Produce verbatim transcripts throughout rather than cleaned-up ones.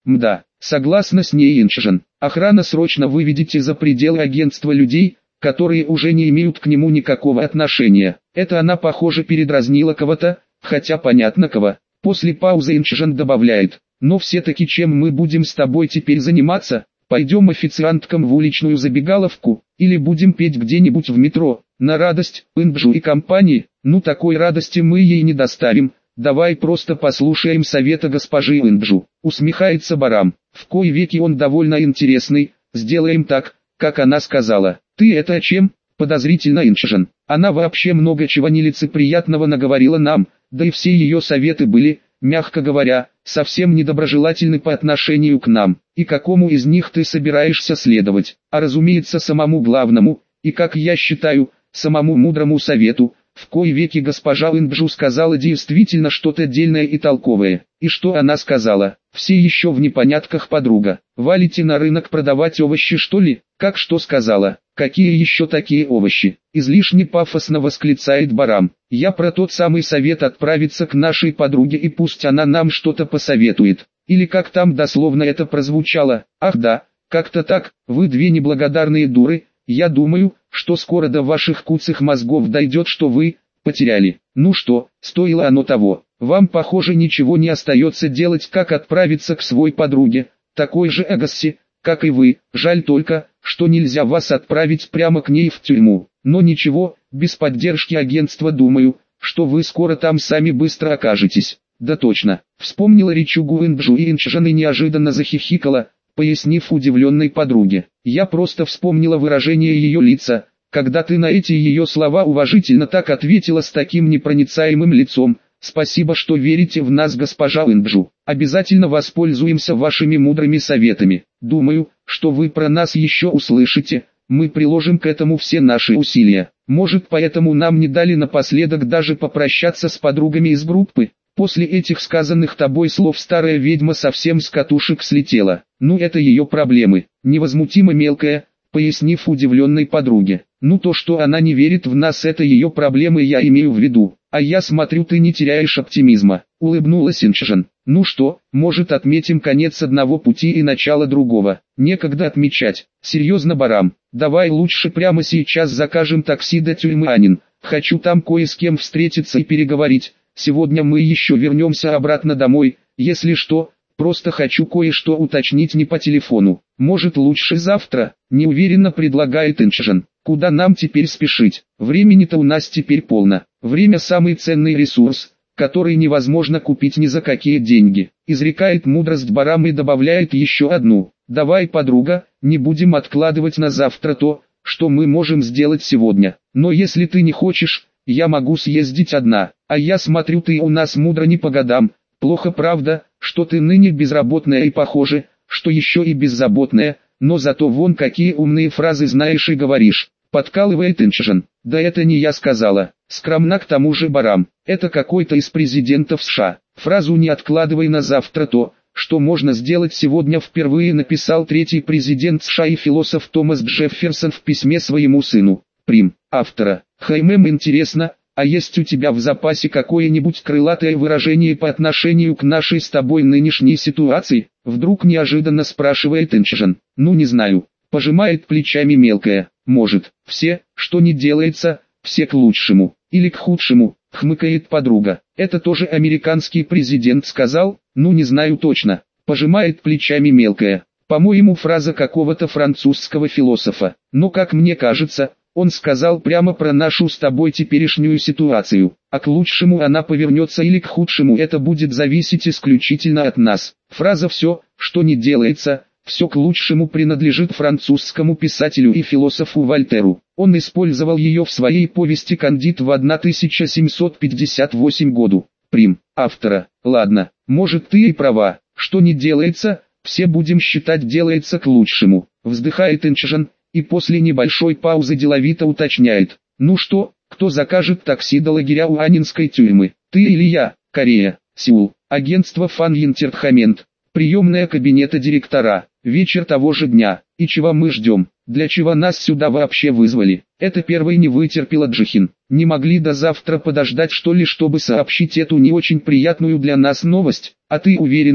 Мда, согласна с ней Инчжен. Охрана, срочно выведите за пределы агентства людей, которые уже не имеют к нему никакого отношения. Это она, похоже, передразнила кого-то, хотя понятно кого. После паузы Инчжен добавляет: но все-таки чем мы будем с тобой теперь заниматься? Пойдем официанткам в уличную забегаловку, или будем петь где-нибудь в метро, на радость Инджу и компании? Ну, такой радости мы ей не доставим, давай просто послушаем совета госпожи Инджу. Усмехается Барам, в кои веки он довольно интересный, сделаем так, как она сказала. Ты это о чем? Подозрительно Инчжен. Она вообще много чего нелицеприятного наговорила нам, да и все ее советы были, мягко говоря, совсем недоброжелательны по отношению к нам. И какому из них ты собираешься следовать? А разумеется, самому главному, и, как я считаю, самому мудрому совету. В кои веки госпожа Инджу сказала действительно что-то дельное и толковое. И что она сказала? Все еще в непонятках, подруга. Валите на рынок продавать овощи, что ли? Как что сказала? Какие еще такие овощи? Излишне пафосно восклицает Барам. Я про тот самый совет отправиться к нашей подруге, и пусть она нам что-то посоветует. Или как там дословно это прозвучало? Ах да, как-то так. Вы две неблагодарные дуры. Я думаю, что скоро до ваших куцых мозгов дойдет, что вы потеряли. Ну что, стоило оно того. Вам, похоже, ничего не остается делать, как отправиться к своей подруге, такой же Эгосси, как и вы. Жаль только, что нельзя вас отправить прямо к ней в тюрьму. Но ничего, без поддержки агентства думаю, что вы скоро там сами быстро окажетесь. Да точно. Вспомнила речугу Инджу и Инчжен и неожиданно захихикала, пояснив удивленной подруге. Я просто вспомнила выражение ее лица, когда ты на эти ее слова уважительно так ответила с таким непроницаемым лицом. Спасибо, что верите в нас, госпожа Инджу. Обязательно воспользуемся вашими мудрыми советами. Думаю, что вы про нас еще услышите. Мы приложим к этому все наши усилия. Может, поэтому нам не дали напоследок даже попрощаться с подругами из группы? После этих сказанных тобой слов старая ведьма совсем с катушек слетела. Ну, это ее проблемы. Невозмутимо мелкая, пояснив удивленной подруге. Ну, то, что она не верит в нас, это ее проблемы, я имею в виду. А я смотрю, ты не теряешь оптимизма. Улыбнулась Инчжен. Ну что, может, отметим конец одного пути и начало другого? Некогда отмечать. Серьезно, Барам, давай лучше прямо сейчас закажем такси до тюрьмы Анин. Хочу там кое с кем встретиться и переговорить. Сегодня мы еще вернемся обратно домой. Если что, просто хочу кое-что уточнить не по телефону. Может, лучше завтра? Неуверенно предлагает Инчжен. Куда нам теперь спешить? Времени-то у нас теперь полно. Время — самый ценный ресурс, который невозможно купить ни за какие деньги. Изрекает мудрость Барам и добавляет еще одну. Давай, подруга, не будем откладывать на завтра то, что мы можем сделать сегодня. Но если ты не хочешь, я могу съездить одна. А я смотрю, ты у нас мудро не по годам. Плохо, правда, что ты ныне безработная и, похоже, что еще и беззаботная, но зато вон какие умные фразы знаешь и говоришь. Подкалывает Инчжен. Да это не я сказала. Скромна к тому же Барам. Это какой-то из президентов США. Фразу «не откладывай на завтра то, что можно сделать сегодня» впервые написал третий президент США и философ Томас Джефферсон в письме своему сыну. Прим. Автора. Хаймем, интересно, а есть у тебя в запасе какое-нибудь крылатое выражение по отношению к нашей с тобой нынешней ситуации? Вдруг неожиданно спрашивает Инчжен. Ну, не знаю. Пожимает плечами мелкая. Может, все, что не делается, все к лучшему, или к худшему, хмыкает подруга. Это тоже американский президент сказал? Ну, не знаю точно. Пожимает плечами мелкая. По-моему, фраза какого-то французского философа. Но, как мне кажется, он сказал прямо про нашу с тобой теперешнюю ситуацию. А к лучшему она повернется или к худшему, это будет зависеть исключительно от нас. Фраза «все, что не делается», «все к лучшему» принадлежит французскому писателю и философу Вольтеру. Он использовал ее в своей повести «Кандид» в тысяча семьсот пятьдесят восьмом году. Прим. Автора. Ладно, может, ты и права. Что не делается, все будем считать делается к лучшему. Вздыхает Инчжен, и после небольшой паузы деловито уточняет. Ну что, кто закажет такси до лагеря у Анинской тюрьмы? Ты или я? Корея. Сеул. Агентство Фан Интертхамент. Приемная кабинета директора. Вечер того же дня. И чего мы ждем? Для чего нас сюда вообще вызвали? Это первой не вытерпела Джихин. Не могли до завтра подождать, что ли, чтобы сообщить эту не очень приятную для нас новость? А ты уверена,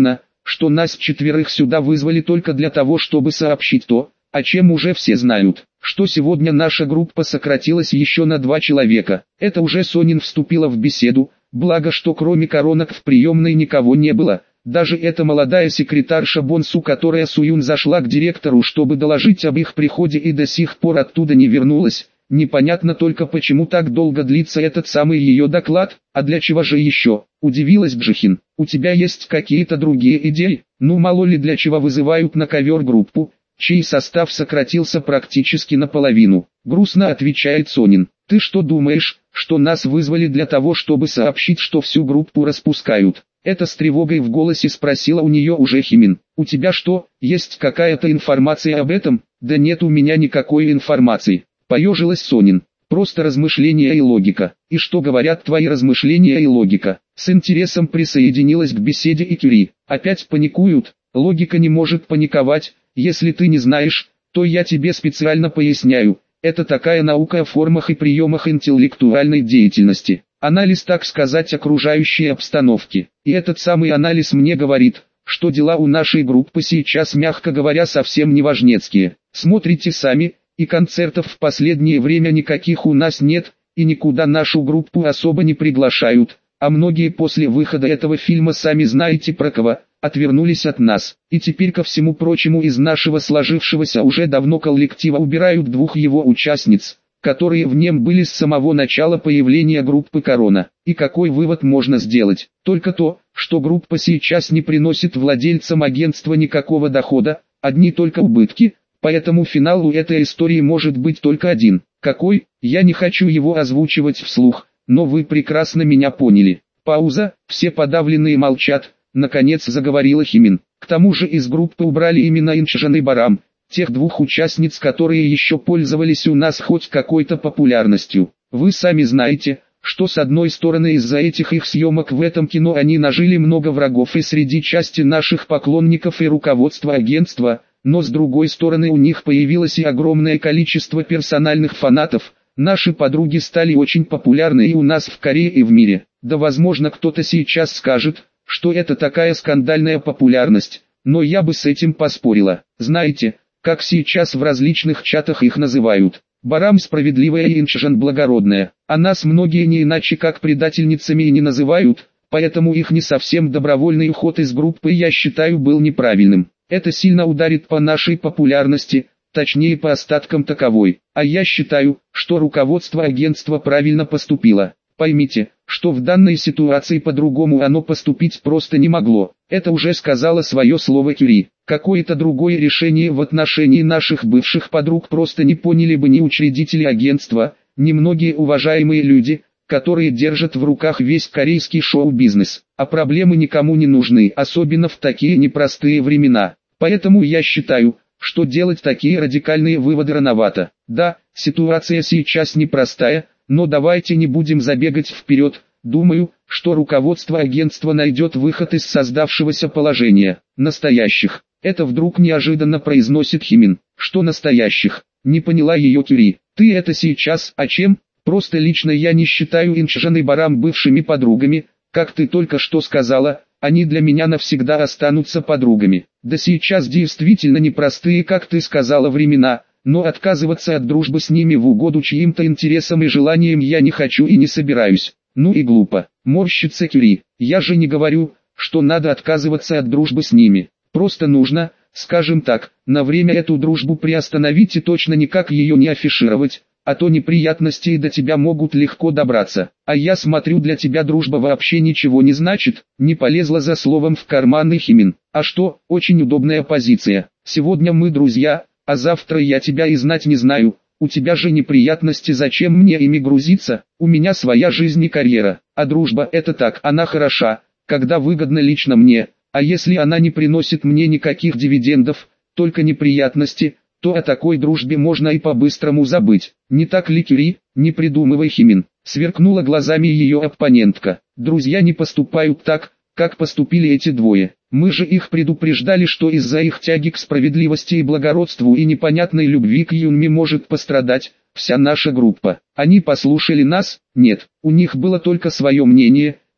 что нас четверых сюда вызвали только для того, чтобы сообщить то, о чем уже все знают, что сегодня наша группа сократилась еще на два человека. Это уже Сонин вступила в беседу, благо что кроме коронок в приемной никого не было. Даже эта молодая секретарша Бонсу, которая Суюн зашла к директору, чтобы доложить об их приходе и до сих пор оттуда не вернулась. Непонятно только, почему так долго длится этот самый ее доклад, а для чего же еще, удивилась Джихин. У тебя есть какие-то другие идеи? Ну мало ли для чего вызывают на ковер группу, чей состав сократился практически наполовину. Грустно отвечает Сонин. Ты что думаешь, что нас вызвали для того, чтобы сообщить, что всю группу распускают? Это с тревогой в голосе спросила у нее уже Химин. У тебя что, есть какая-то информация об этом? Да нет у меня никакой информации. Поежилась Сонин. Просто размышления и логика. И что говорят твои размышления и логика? С интересом присоединилась к беседе и Кюри. Опять паникуют? Логика не может паниковать. Если ты не знаешь, то я тебе специально поясняю. Это такая наука о формах и приемах интеллектуальной деятельности. Анализ, так сказать, окружающей обстановки. И этот самый анализ мне говорит, что дела у нашей группы сейчас, мягко говоря, совсем неважнецкие. Смотрите сами. И концертов в последнее время никаких у нас нет, и никуда нашу группу особо не приглашают, а многие после выхода этого фильма, сами знаете про кого, отвернулись от нас. И теперь ко всему прочему из нашего сложившегося уже давно коллектива убирают двух его участниц, которые в нем были с самого начала появления группы «Корона». И какой вывод можно сделать? Только то, что группа сейчас не приносит владельцам агентства никакого дохода, одни только убытки. Поэтому финал у этой истории может быть только один. Какой? Я не хочу его озвучивать вслух, но вы прекрасно меня поняли. Пауза, все подавленные молчат, наконец заговорила Химин. К тому же из группы убрали именно Инчжан и Барам, тех двух участниц, которые еще пользовались у нас хоть какой-то популярностью. Вы сами знаете, что с одной стороны из-за этих их съемок в этом кино они нажили много врагов и среди части наших поклонников и руководства агентства, но с другой стороны у них появилось и огромное количество персональных фанатов. Наши подруги стали очень популярны и у нас в Корее и в мире. Да возможно кто-то сейчас скажет, что это такая скандальная популярность, но я бы с этим поспорила. Знаете, как сейчас в различных чатах их называют? Барам справедливая и Инчжан благородная. А нас многие не иначе как предательницами и не называют, поэтому их не совсем добровольный уход из группы я считаю был неправильным. Это сильно ударит по нашей популярности, точнее по остаткам таковой. А я считаю, что руководство агентства правильно поступило. Поймите, что в данной ситуации по-другому оно поступить просто не могло. Это уже сказала свое слово Кюри. Какое-то другое решение в отношении наших бывших подруг просто не поняли бы ни учредители агентства, ни многие уважаемые люди, которые держат в руках весь корейский шоу-бизнес. А проблемы никому не нужны, особенно в такие непростые времена. Поэтому я считаю, что делать такие радикальные выводы рановато. Да, ситуация сейчас непростая, но давайте не будем забегать вперед. Думаю, что руководство агентства найдет выход из создавшегося положения. Настоящих. Это вдруг неожиданно произносит Химин. Что настоящих? Не поняла ее Кюри. Ты это сейчас о чем? Просто лично я не считаю Инчжан и Барам бывшими подругами, как ты только что сказала. Они для меня навсегда останутся подругами. Да сейчас действительно непростые, как ты сказала, времена, но отказываться от дружбы с ними в угоду чьим-то интересам и желаниям я не хочу и не собираюсь. Ну и глупо. Морщится Кюри. Я же не говорю, что надо отказываться от дружбы с ними. Просто нужно, скажем так, на время эту дружбу приостановить и точно никак ее не афишировать. А то неприятностей до тебя могут легко добраться. А я смотрю, для тебя дружба вообще ничего не значит. Не полезла за словом в карман и Химин. А что, очень удобная позиция. Сегодня мы друзья, а завтра я тебя и знать не знаю. У тебя же неприятности, зачем мне ими грузиться? У меня своя жизнь и карьера. А дружба это так, она хороша, когда выгодно лично мне. А если она не приносит мне никаких дивидендов, только неприятности, то о такой дружбе можно и по-быстрому забыть. Не так ли, Кюри? Не придумывай, Химин. Сверкнула глазами ее оппонентка. Друзья не поступают так, как поступили эти двое. Мы же их предупреждали, что из-за их тяги к справедливости и благородству и непонятной любви к Юнми может пострадать вся наша группа. Они послушали нас? Нет. У них было только свое мнение,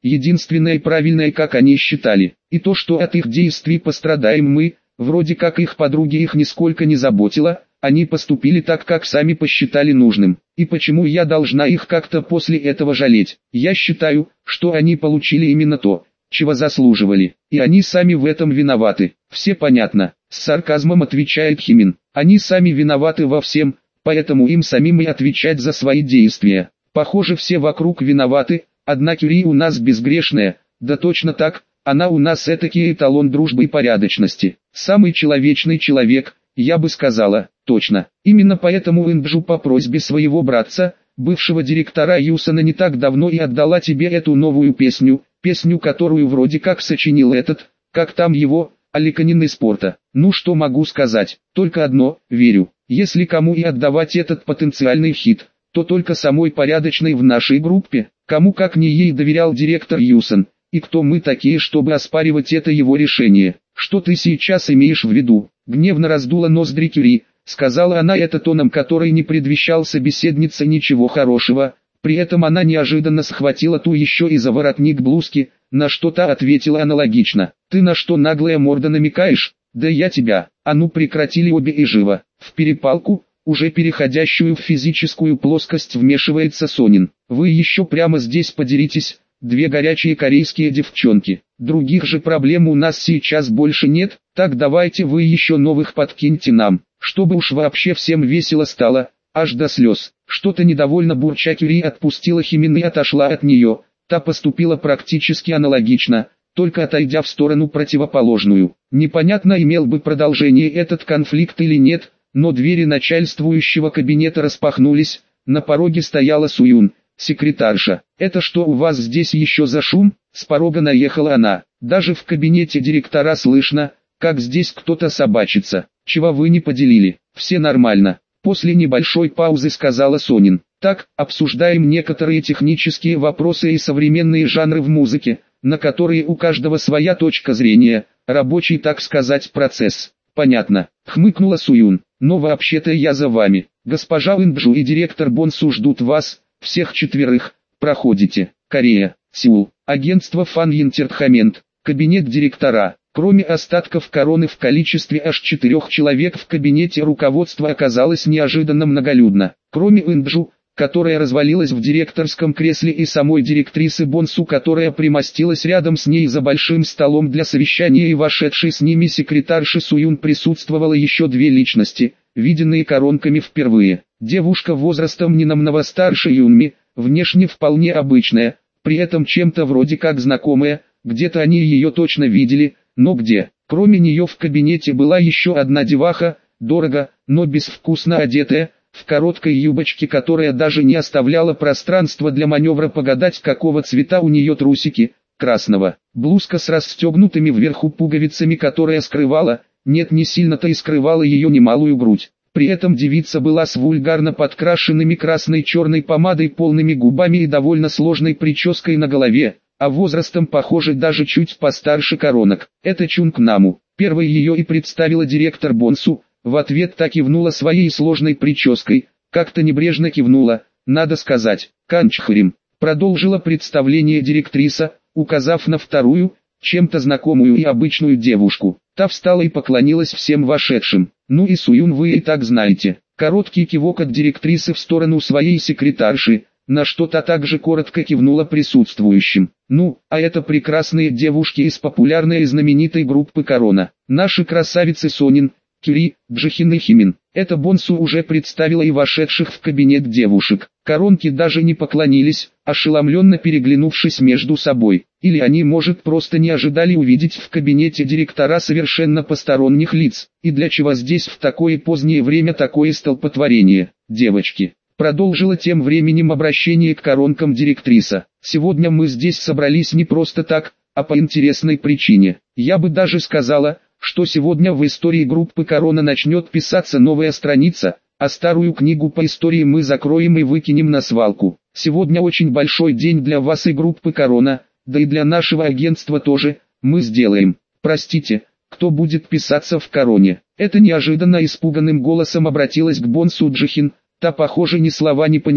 единственное правильное, как они считали. И то, что от их действий пострадаем мы, вроде как их подруги, их нисколько не заботило, они поступили так, как сами посчитали нужным. И почему я должна их как-то после этого жалеть? Я считаю, что они получили именно то, чего заслуживали, и они сами в этом виноваты. Все понятно, с сарказмом отвечает Химин. Они сами виноваты во всем, поэтому им самим и отвечать за свои действия. Похоже, все вокруг виноваты, одна Кюри у нас безгрешная, да точно так, она у нас этакий эталон дружбы и порядочности. Самый человечный человек, я бы сказала, точно. Именно поэтому Инджу по просьбе своего братца, бывшего директора Юсона, не так давно и отдала тебе эту новую песню, песню, которую вроде как сочинил этот, как там его, Аликанин из спорта. Ну что могу сказать, только одно, верю. Если кому и отдавать этот потенциальный хит, то только самой порядочной в нашей группе, кому как не ей доверял директор Юсон, и кто мы такие, чтобы оспаривать это его решение. Что ты сейчас имеешь в виду? Гневно раздула ноздри Кюри, сказала она это тоном, который не предвещал собеседнице ничего хорошего. При этом она неожиданно схватила ту еще и за воротник блузки, на что та ответила аналогично. Ты на что, наглая морда, намекаешь? Да я тебя. А ну прекратили обе и живо. В перепалку, уже переходящую в физическую плоскость, вмешивается Сонин. Вы еще прямо здесь подеритесь, две горячие корейские девчонки. Других же проблем у нас сейчас больше нет, так давайте вы еще новых подкиньте нам, чтобы уж вообще всем весело стало, аж до слез. Что-то недовольно бурча Кюри отпустила Химин и отошла от нее, та поступила практически аналогично, только отойдя в сторону противоположную. Непонятно, имел бы продолжение этот конфликт или нет, но двери начальствующего кабинета распахнулись, на пороге стояла Суюн, секретарша. «Это что у вас здесь еще за шум?» С порога наехала она. «Даже в кабинете директора слышно, как здесь кто-то собачится. Чего вы не поделили? Все нормально». После небольшой паузы сказала Сонин. «Так, обсуждаем некоторые технические вопросы и современные жанры в музыке, на которые у каждого своя точка зрения, рабочий, так сказать, процесс». «Понятно», — хмыкнула Суюн. «Но вообще-то я за вами. Госпожа Инджу и директор Бонсу ждут вас, всех четверых. Проходите. Корея, Сеул, агентство Fan Entertainment, кабинет директора». Кроме остатков короны в количестве аж четырех человек в кабинете руководства оказалось неожиданно многолюдно. Кроме Инджу, которая развалилась в директорском кресле, и самой директрисы Бонсу, которая примостилась рядом с ней за большим столом для совещания, и вошедшей с ними секретарши Суюн, присутствовало еще две личности, виденные коронками впервые. Девушка возрастом не намного старше Юнми, внешне вполне обычная, при этом чем-то вроде как знакомая, где-то они ее точно видели, но где? Кроме нее в кабинете была еще одна деваха, дорого, но безвкусно одетая, в короткой юбочке, которая даже не оставляла пространства для маневра погадать, какого цвета у нее трусики, красного. Блузка с расстегнутыми вверху пуговицами, которая скрывала, нет, не сильно-то и скрывала ее немалую грудь. При этом девица была с вульгарно подкрашенными красной черной помадой, полными губами и довольно сложной прической на голове, а возрастом, похоже, даже чуть постарше коронок. Это Чунг Наму. Первой ее и представила директор Бонсу, в ответ так кивнула своей сложной прической, как-то небрежно кивнула, надо сказать, Канчхарим. Продолжила представление директриса, указав на вторую, чем-то знакомую и обычную девушку. Та встала и поклонилась всем вошедшим. Ну и Суюн вы и так знаете. Короткий кивок от директрисы в сторону своей секретарши, на что та также коротко кивнула присутствующим. Ну, а это прекрасные девушки из популярной и знаменитой группы Корона. Наши красавицы Сонин, Кюри, Джихин и Химин. Это Бонсу уже представила и вошедших в кабинет девушек. Коронки даже не поклонились, ошеломленно переглянувшись между собой. Или они, может, просто не ожидали увидеть в кабинете директора совершенно посторонних лиц. И для чего здесь в такое позднее время такое столпотворение, девочки? Продолжила тем временем обращение к коронкам директриса. Сегодня мы здесь собрались не просто так, а по интересной причине. Я бы даже сказала, что сегодня в истории группы Корона начнет писаться новая страница, а старую книгу по истории мы закроем и выкинем на свалку. Сегодня очень большой день для вас и группы Корона, да и для нашего агентства тоже. Мы сделаем. Простите, кто будет писаться в Короне? Это неожиданно испуганным голосом обратилась к Бонсу Джихин. Та, похоже, ни слова не поняла,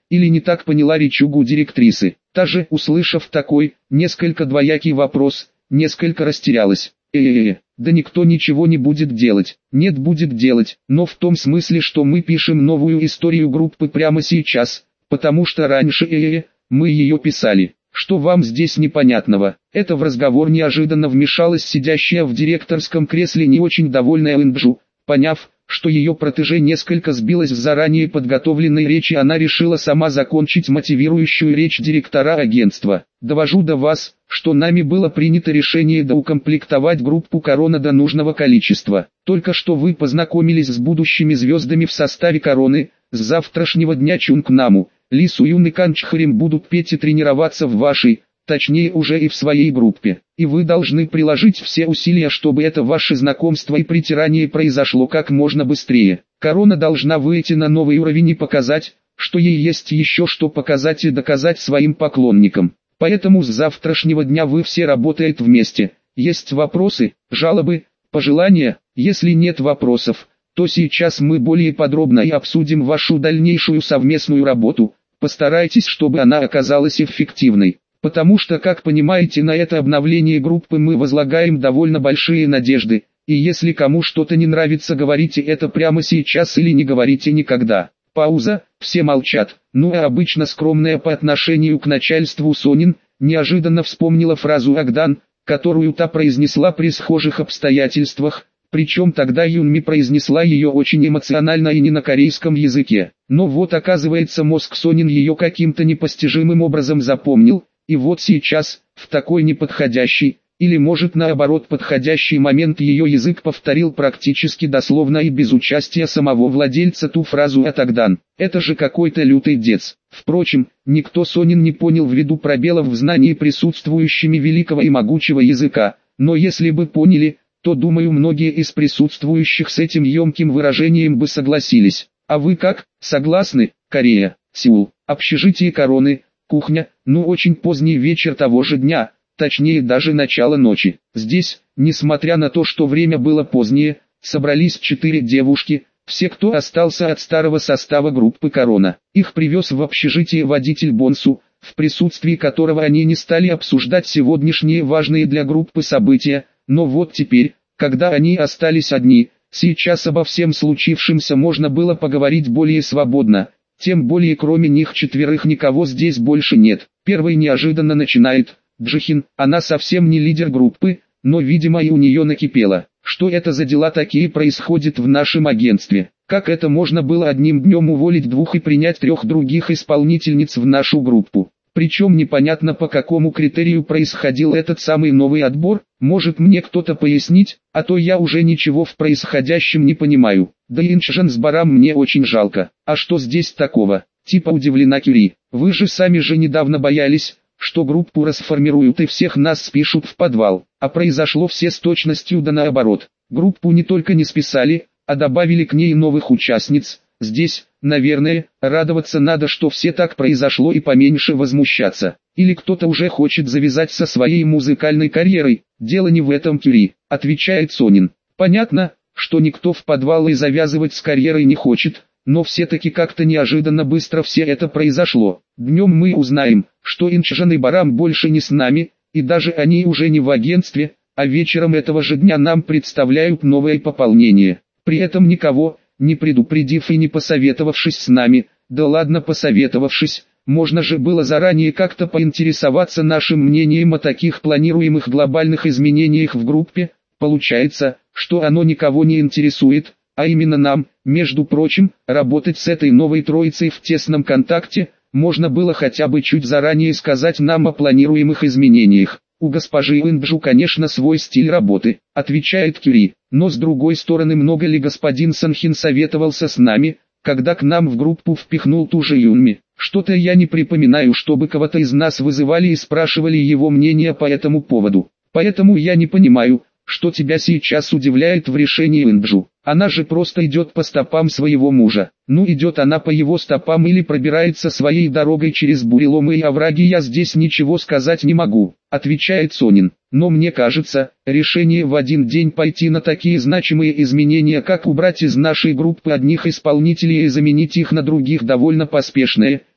или не так поняла речугу директрисы. Та же, услышав такой, несколько двоякий вопрос, несколько растерялась. Э-э-э, да никто ничего не будет делать. Нет, будет делать, но в том смысле, что мы пишем новую историю группы прямо сейчас, потому что раньше э-э-э, мы ее писали. Что вам здесь непонятного? Это в разговор неожиданно вмешалась сидящая в директорском кресле не очень довольная Инджу. Поняв, что ее протеже несколько сбилась в заранее подготовленной речи, она решила сама закончить мотивирующую речь директора агентства. «Довожу до вас, что нами было принято решение доукомплектовать группу «Корона» до нужного количества. Только что вы познакомились с будущими звездами в составе «Короны», с завтрашнего дня Чунгнаму, Ли Суюн и Кан Чхарим будут петь и тренироваться в вашей, точнее уже и в своей группе. И вы должны приложить все усилия, чтобы это ваше знакомство и притирание произошло как можно быстрее. Корона должна выйти на новый уровень и показать, что ей есть еще что показать и доказать своим поклонникам. Поэтому с завтрашнего дня вы все работаете вместе. Есть вопросы, жалобы, пожелания? Если нет вопросов, то сейчас мы более подробно и обсудим вашу дальнейшую совместную работу. Постарайтесь, чтобы она оказалась эффективной. Потому что, как понимаете, на это обновление группы мы возлагаем довольно большие надежды, и если кому что-то не нравится, говорите это прямо сейчас или не говорите никогда». Пауза, все молчат. Ну а обычно скромная по отношению к начальству Сонин, неожиданно вспомнила фразу Агдан, которую та произнесла при схожих обстоятельствах, причем тогда Юнми произнесла ее очень эмоционально и не на корейском языке. Но вот оказывается мозг Сонин ее каким-то непостижимым образом запомнил, и вот сейчас, в такой неподходящий, или может наоборот подходящий момент ее язык повторил практически дословно и без участия самого владельца ту фразу от Агдан. Это же какой-то лютый дец. Впрочем, никто Сонин не понял ввиду пробелов в знании присутствующими великого и могучего языка, но если бы поняли, то думаю многие из присутствующих с этим емким выражением бы согласились. А вы как, согласны? Корея, Сеул, общежитие Короны, кухня, ну очень поздний вечер того же дня. Точнее даже начало ночи. Здесь, несмотря на то, что время было позднее, собрались четыре девушки, все, кто остался от старого состава группы «Корона». Их привез в общежитие водитель Бонсу, в присутствии которого они не стали обсуждать сегодняшние важные для группы события, но вот теперь, когда они остались одни, сейчас обо всем случившемся можно было поговорить более свободно, тем более кроме них четверых никого здесь больше нет. Первый неожиданно начинает. Джихин, она совсем не лидер группы, но видимо и у нее накипело. Что это за дела такие происходят в нашем агентстве? Как это можно было одним днем уволить двух и принять трех других исполнительниц в нашу группу? Причем непонятно по какому критерию происходил этот самый новый отбор, может мне кто-то пояснить, а то я уже ничего в происходящем не понимаю. Да и Инчжан с Барам мне очень жалко. А что здесь такого? Типа удивлена Кюри. Вы же сами же недавно боялись, что группу расформируют и всех нас спишут в подвал, а произошло все с точностью да наоборот. Группу не только не списали, а добавили к ней новых участниц. Здесь, наверное, радоваться надо, что все так произошло, и поменьше возмущаться. Или кто-то уже хочет завязать со своей музыкальной карьерой. Дело не в этом, Кюри, отвечает Сонин. Понятно, что никто в подвал и завязывать с карьерой не хочет, но все-таки как-то неожиданно быстро все это произошло. Днем мы узнаем, что Инчжан и Барам больше не с нами, и даже они уже не в агентстве, а вечером этого же дня нам представляют новое пополнение. При этом никого, не предупредив и не посоветовавшись с нами, да ладно посоветовавшись, можно же было заранее как-то поинтересоваться нашим мнением о таких планируемых глобальных изменениях в группе. Получается, что оно никого не интересует, а именно нам, между прочим, работать с этой новой троицей в тесном контакте, можно было хотя бы чуть заранее сказать нам о планируемых изменениях. У госпожи Инджу, конечно, свой стиль работы, отвечает Кюри, но с другой стороны, много ли господин Санхин советовался с нами, когда к нам в группу впихнул ту же Юнми? Что-то я не припоминаю, чтобы кого-то из нас вызывали и спрашивали его мнение по этому поводу. Поэтому я не понимаю, что тебя сейчас удивляет в решении Инджу. Она же просто идет по стопам своего мужа. Ну, идет она по его стопам или пробирается своей дорогой через буреломы и овраги, я здесь ничего сказать не могу, отвечает Сонин. Но мне кажется, решение в один день пойти на такие значимые изменения, как убрать из нашей группы одних исполнителей и заменить их на других, довольно поспешное.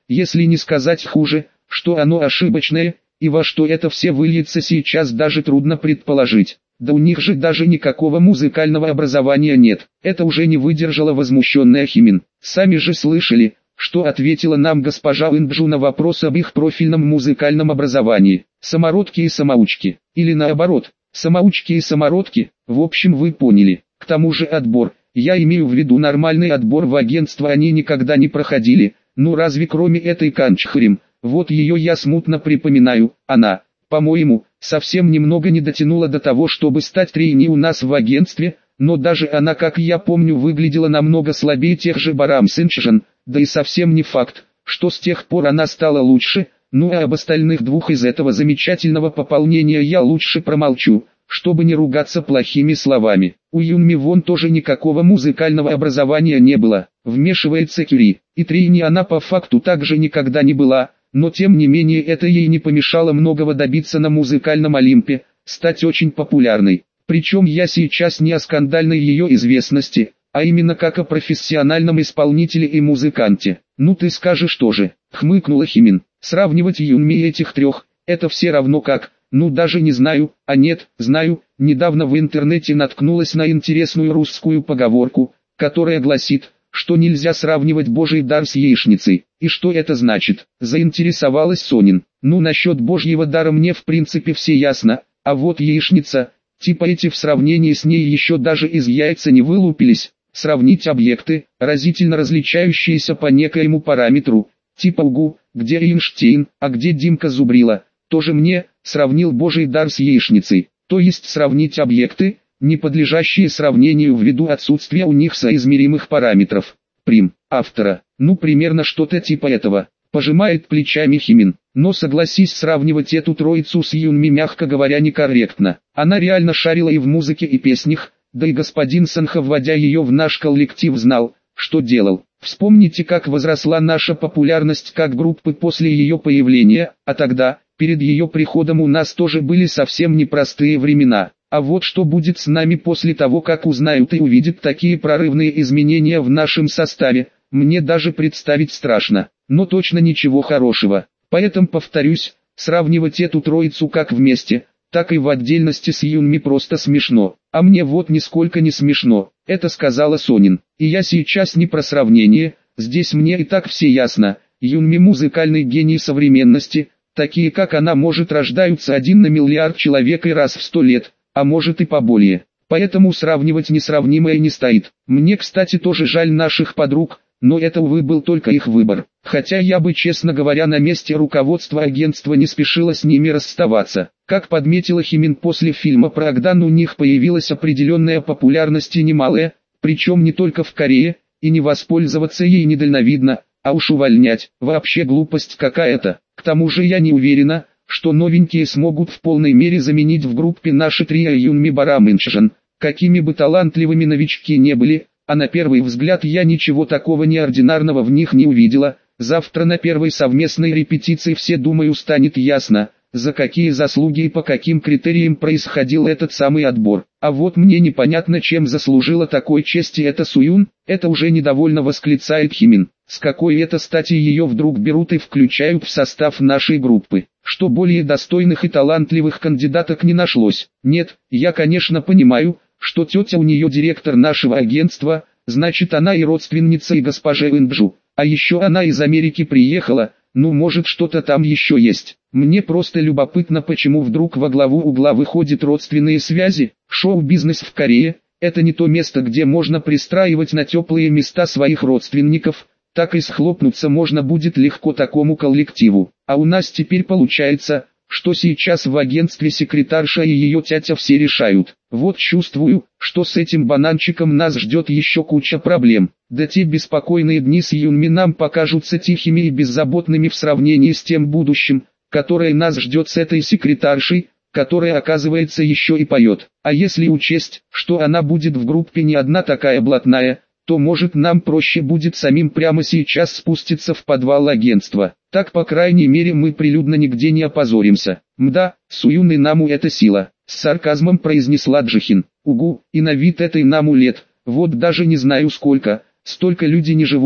если не сказать хуже, что оно ошибочное, и во что это все выльется сейчас даже трудно предположить. Да у них же даже никакого музыкального образования нет. Это уже не выдержала возмущенная Химин. Сами же слышали, что ответила нам госпожа Инджу на вопрос об их профильном музыкальном образовании. Самородки и самоучки. Или наоборот, самоучки и самородки, в общем вы поняли. К тому же отбор, я имею в виду нормальный отбор в агентство они никогда не проходили, ну разве кроме этой Канчхарим, вот ее я смутно припоминаю, она, по-моему, совсем немного не дотянула до того, чтобы стать трейни у нас в агентстве, но даже она, как я помню, выглядела намного слабее тех же Барам Синчжан, да и совсем не факт, что с тех пор она стала лучше, ну а об остальных двух из этого замечательного пополнения я лучше промолчу, чтобы не ругаться плохими словами. У Юнми вон тоже никакого музыкального образования не было, вмешивается Кюри, и трейни она по факту также никогда не была, но тем не менее это ей не помешало многого добиться на музыкальном Олимпе, стать очень популярной. Причем я сейчас не о скандальной ее известности, а именно как о профессиональном исполнителе и музыканте. Ну ты скажешь тоже, хмыкнула Химин. Сравнивать Юнми и этих трех, это все равно как, ну даже не знаю, а нет, знаю, недавно в интернете наткнулась на интересную русскую поговорку, которая гласит, что нельзя сравнивать Божий дар с яичницей. И что это значит? Заинтересовалась Сонин. Ну насчет Божьего дара мне в принципе все ясно, а вот яичница, типа эти в сравнении с ней еще даже из яйца не вылупились. Сравнить объекты, разительно различающиеся по некоему параметру, типа УГУ, где Эйнштейн, а где Димка Зубрила, тоже мне, сравнил Божий дар с яичницей, то есть сравнить объекты, не подлежащие сравнению ввиду отсутствия у них соизмеримых параметров. Прим. Автора. Ну примерно что-то типа этого. Пожимает плечами Химин. Но согласись, сравнивать эту троицу с Юнми мягко говоря некорректно. Она реально шарила и в музыке и песнях, да и господин Санха, вводя ее в наш коллектив, знал, что делал. Вспомните, как возросла наша популярность как группы после ее появления, а тогда, перед ее приходом у нас тоже были совсем непростые времена. А вот что будет с нами после того, как узнают и увидят такие прорывные изменения в нашем составе, мне даже представить страшно, но точно ничего хорошего. Поэтому повторюсь, сравнивать эту троицу как вместе, так и в отдельности с Юнми просто смешно. А мне вот нисколько не смешно, это сказала Сонин. И я сейчас не про сравнение, здесь мне и так все ясно. Юнми музыкальный гений современности, такие как она может рождаются один на миллиард человек и раз в сто лет, а может и поболее. Поэтому сравнивать несравнимое не стоит. Мне, кстати, тоже жаль наших подруг, но это, увы, был только их выбор. Хотя я бы, честно говоря, на месте руководства агентства не спешила с ними расставаться. Как подметила Химин, после фильма про Агдан у них появилась определенная популярность и немалая, причем не только в Корее, и не воспользоваться ей недальновидно, а уж увольнять, вообще глупость какая-то. К тому же я не уверена, что новенькие смогут в полной мере заменить в группе наши трио Юнми Барам Инчжан, какими бы талантливыми новички не были, а на первый взгляд я ничего такого неординарного в них не увидела. Завтра на первой совместной репетиции все, думаю, станет ясно, за какие заслуги и по каким критериям происходил этот самый отбор. А вот мне непонятно, чем заслужила такой чести эта Суюн, это уже недовольно восклицает Химин. С какой это стати ее вдруг берут и включают в состав нашей группы? Что более достойных и талантливых кандидаток не нашлось? Нет, я конечно понимаю, что тетя у нее директор нашего агентства, значит она и родственница и госпожи Инджу. А еще она из Америки приехала, ну может что-то там еще есть. Мне просто любопытно, почему вдруг во главу угла выходят родственные связи. Шоу-бизнес в Корее – это не то место, где можно пристраивать на теплые места своих родственников. Так и схлопнуться можно будет легко такому коллективу. А у нас теперь получается, что сейчас в агентстве секретарша и ее тятя все решают. Вот чувствую, что с этим бананчиком нас ждет еще куча проблем. Да те беспокойные дни с Юнми нам покажутся тихими и беззаботными в сравнении с тем будущим, которое нас ждет с этой секретаршей, которая оказывается еще и поет. А если учесть, что она будет в группе не одна такая блатная, то может нам проще будет самим прямо сейчас спуститься в подвал агентства. Так по крайней мере мы прилюдно нигде не опозоримся. Мда, Суюн и Наму это сила, с сарказмом произнесла Джихин. Угу, и на вид этой Наму лет, вот даже не знаю сколько, столько люди не живут,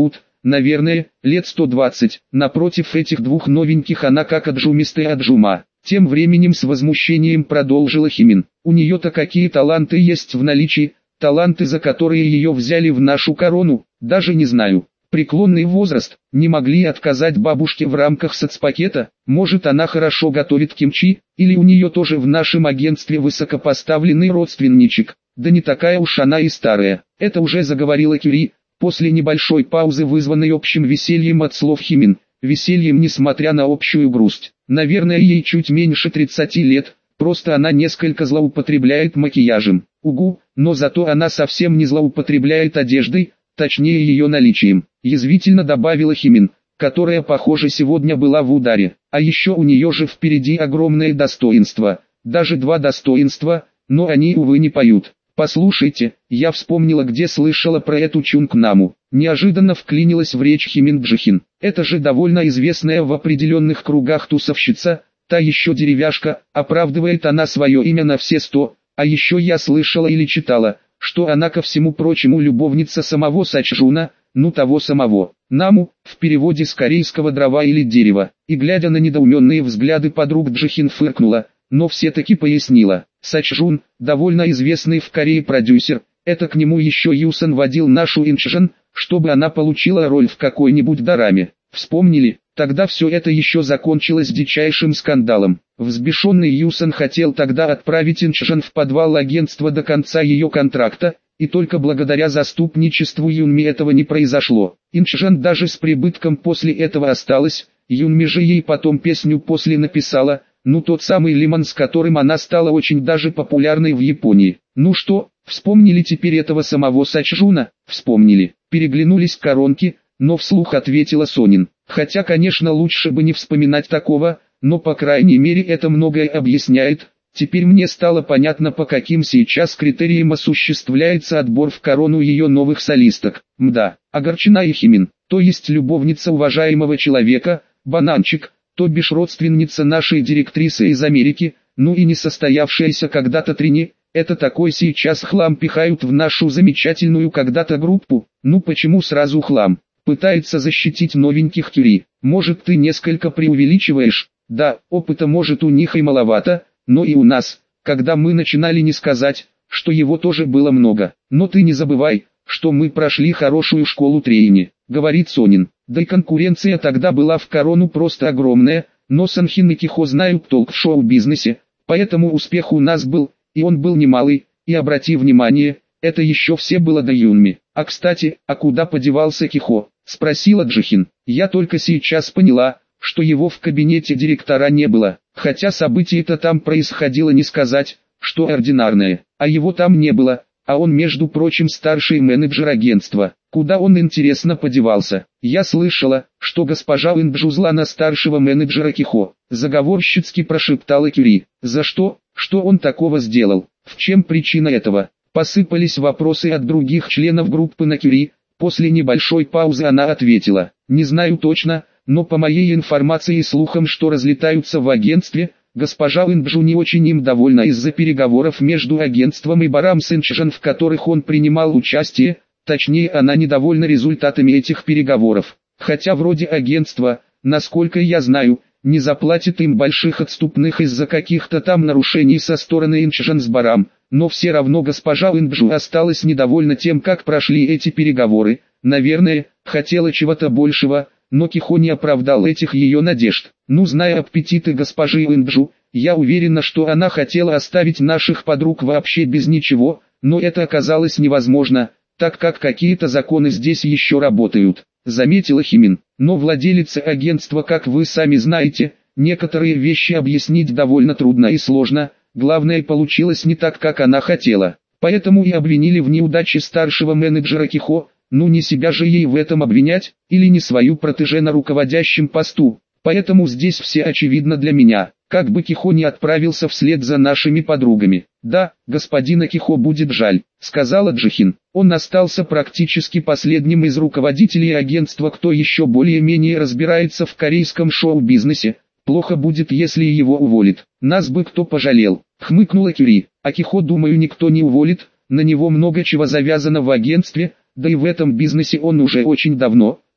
наверное, лет сто двадцать. Напротив этих двух новеньких она как аджумистая аджума. Тем временем с возмущением продолжила Химин. У нее-то какие таланты есть в наличии, таланты, за которые ее взяли в нашу корону, даже не знаю. Преклонный возраст, не могли отказать бабушке в рамках соцпакета, может она хорошо готовит кимчи, или у нее тоже в нашем агентстве высокопоставленный родственничек, да не такая уж она и старая. Это уже заговорила Кюри, после небольшой паузы, вызванной общим весельем от слов Химин, весельем несмотря на общую грусть. Наверное, ей чуть меньше тридцати лет, просто она несколько злоупотребляет макияжем. Угу, но зато она совсем не злоупотребляет одеждой, точнее ее наличием, язвительно добавила Химин, которая, похоже, сегодня была в ударе. А еще у нее же впереди огромное достоинство, даже два достоинства, но они, увы, не поют. Послушайте, я вспомнила, где слышала про эту Чунгнаму. Неожиданно вклинилась в речь Химин Джихин. Это же довольно известная в определенных кругах тусовщица, та еще деревяшка, оправдывает она свое имя на все сто. А еще я слышала или читала, что она ко всему прочему любовница самого Сачжуна, ну того самого. Наму, в переводе с корейского дрова или дерево. И глядя на недоуменные взгляды подруг, Джихин фыркнула, но все-таки пояснила. Сачжун, довольно известный в Корее продюсер, это к нему еще Юсон водил нашу Инчжэн, чтобы она получила роль в какой-нибудь дораме. Вспомнили? Тогда все это еще закончилось дичайшим скандалом. Взбешенный Юсон хотел тогда отправить Инчжэн в подвал агентства до конца ее контракта, и только благодаря заступничеству Юнми этого не произошло. Инчжэн даже с прибытком после этого осталась, Юнми же ей потом песню после написала, ну тот самый Лимон, с которым она стала очень даже популярной в Японии. Ну что, вспомнили теперь этого самого Сачжуна? Вспомнили. Переглянулись коронки, но вслух ответила Сонин. Хотя, конечно, лучше бы не вспоминать такого, но по крайней мере это многое объясняет. Теперь мне стало понятно, по каким сейчас критериям осуществляется отбор в корону ее новых солисток. Мда, огорчена и Химин, то есть любовница уважаемого человека, бананчик, то бишь родственница нашей директрисы из Америки, ну и несостоявшаяся когда-то Трини, это такой сейчас хлам пихают в нашу замечательную когда-то группу. Ну почему сразу хлам? Пытается защитить новеньких Кюри. Может, ты несколько преувеличиваешь? Да, опыта может у них и маловато, но и у нас, когда мы начинали, не сказать, что его тоже было много. Но ты не забывай, что мы прошли хорошую школу трейни, говорит Сонин. Да и конкуренция тогда была в корону просто огромная, но Санхин и Кихо знают толк в шоу-бизнесе, поэтому успех у нас был, и он был немалый, и обрати внимание, это еще все было до Юнми. А кстати, а куда подевался Кихо? Спросила Джихин. Я только сейчас поняла, что его в кабинете директора не было, хотя событие-то там происходило, не сказать, что ординарное, а его там не было, а он, между прочим, старший менеджер агентства. Куда он, интересно, подевался? Я слышала, что госпожа Инджу зла на старшего менеджера Кихо, заговорщицки прошептала Кюри. За что? Что он такого сделал? В чем причина этого? Посыпались вопросы от других членов группы на Кюри. После небольшой паузы она ответила. Не знаю точно, но по моей информации и слухам, что разлетаются в агентстве, госпожа Инджу не очень им довольна из-за переговоров между агентством и Барам Синчжэн, в которых он принимал участие. Точнее, она недовольна результатами этих переговоров, хотя вроде агентство, насколько я знаю, не заплатит им больших отступных из-за каких-то там нарушений со стороны Инчжэн с Барам, но все равно госпожа Инджу осталась недовольна тем, как прошли эти переговоры. Наверное, хотела чего-то большего, но Кихо не оправдал этих ее надежд. Ну, зная аппетиты госпожи Инджу, я уверена, что она хотела оставить наших подруг вообще без ничего, но это оказалось невозможно, так как какие-то законы здесь еще работают, заметила Химин. Но владелице агентства, как вы сами знаете, некоторые вещи объяснить довольно трудно и сложно, главное, получилось не так, как она хотела. Поэтому и обвинили в неудаче старшего менеджера Кихо. Ну не себя же ей в этом обвинять, или не свою протеже на руководящем посту. Поэтому здесь все очевидно для меня, как бы Кихо не отправился вслед за нашими подругами. Да, господина Кихо будет жаль, сказала Джихин. Он остался практически последним из руководителей агентства, кто еще более-менее разбирается в корейском шоу-бизнесе. Плохо будет, если его уволит. Нас бы кто пожалел, хмыкнула Кюри. А Кихо, думаю, никто не уволит, на него много чего завязано в агентстве. Да и в этом бизнесе он уже очень давно,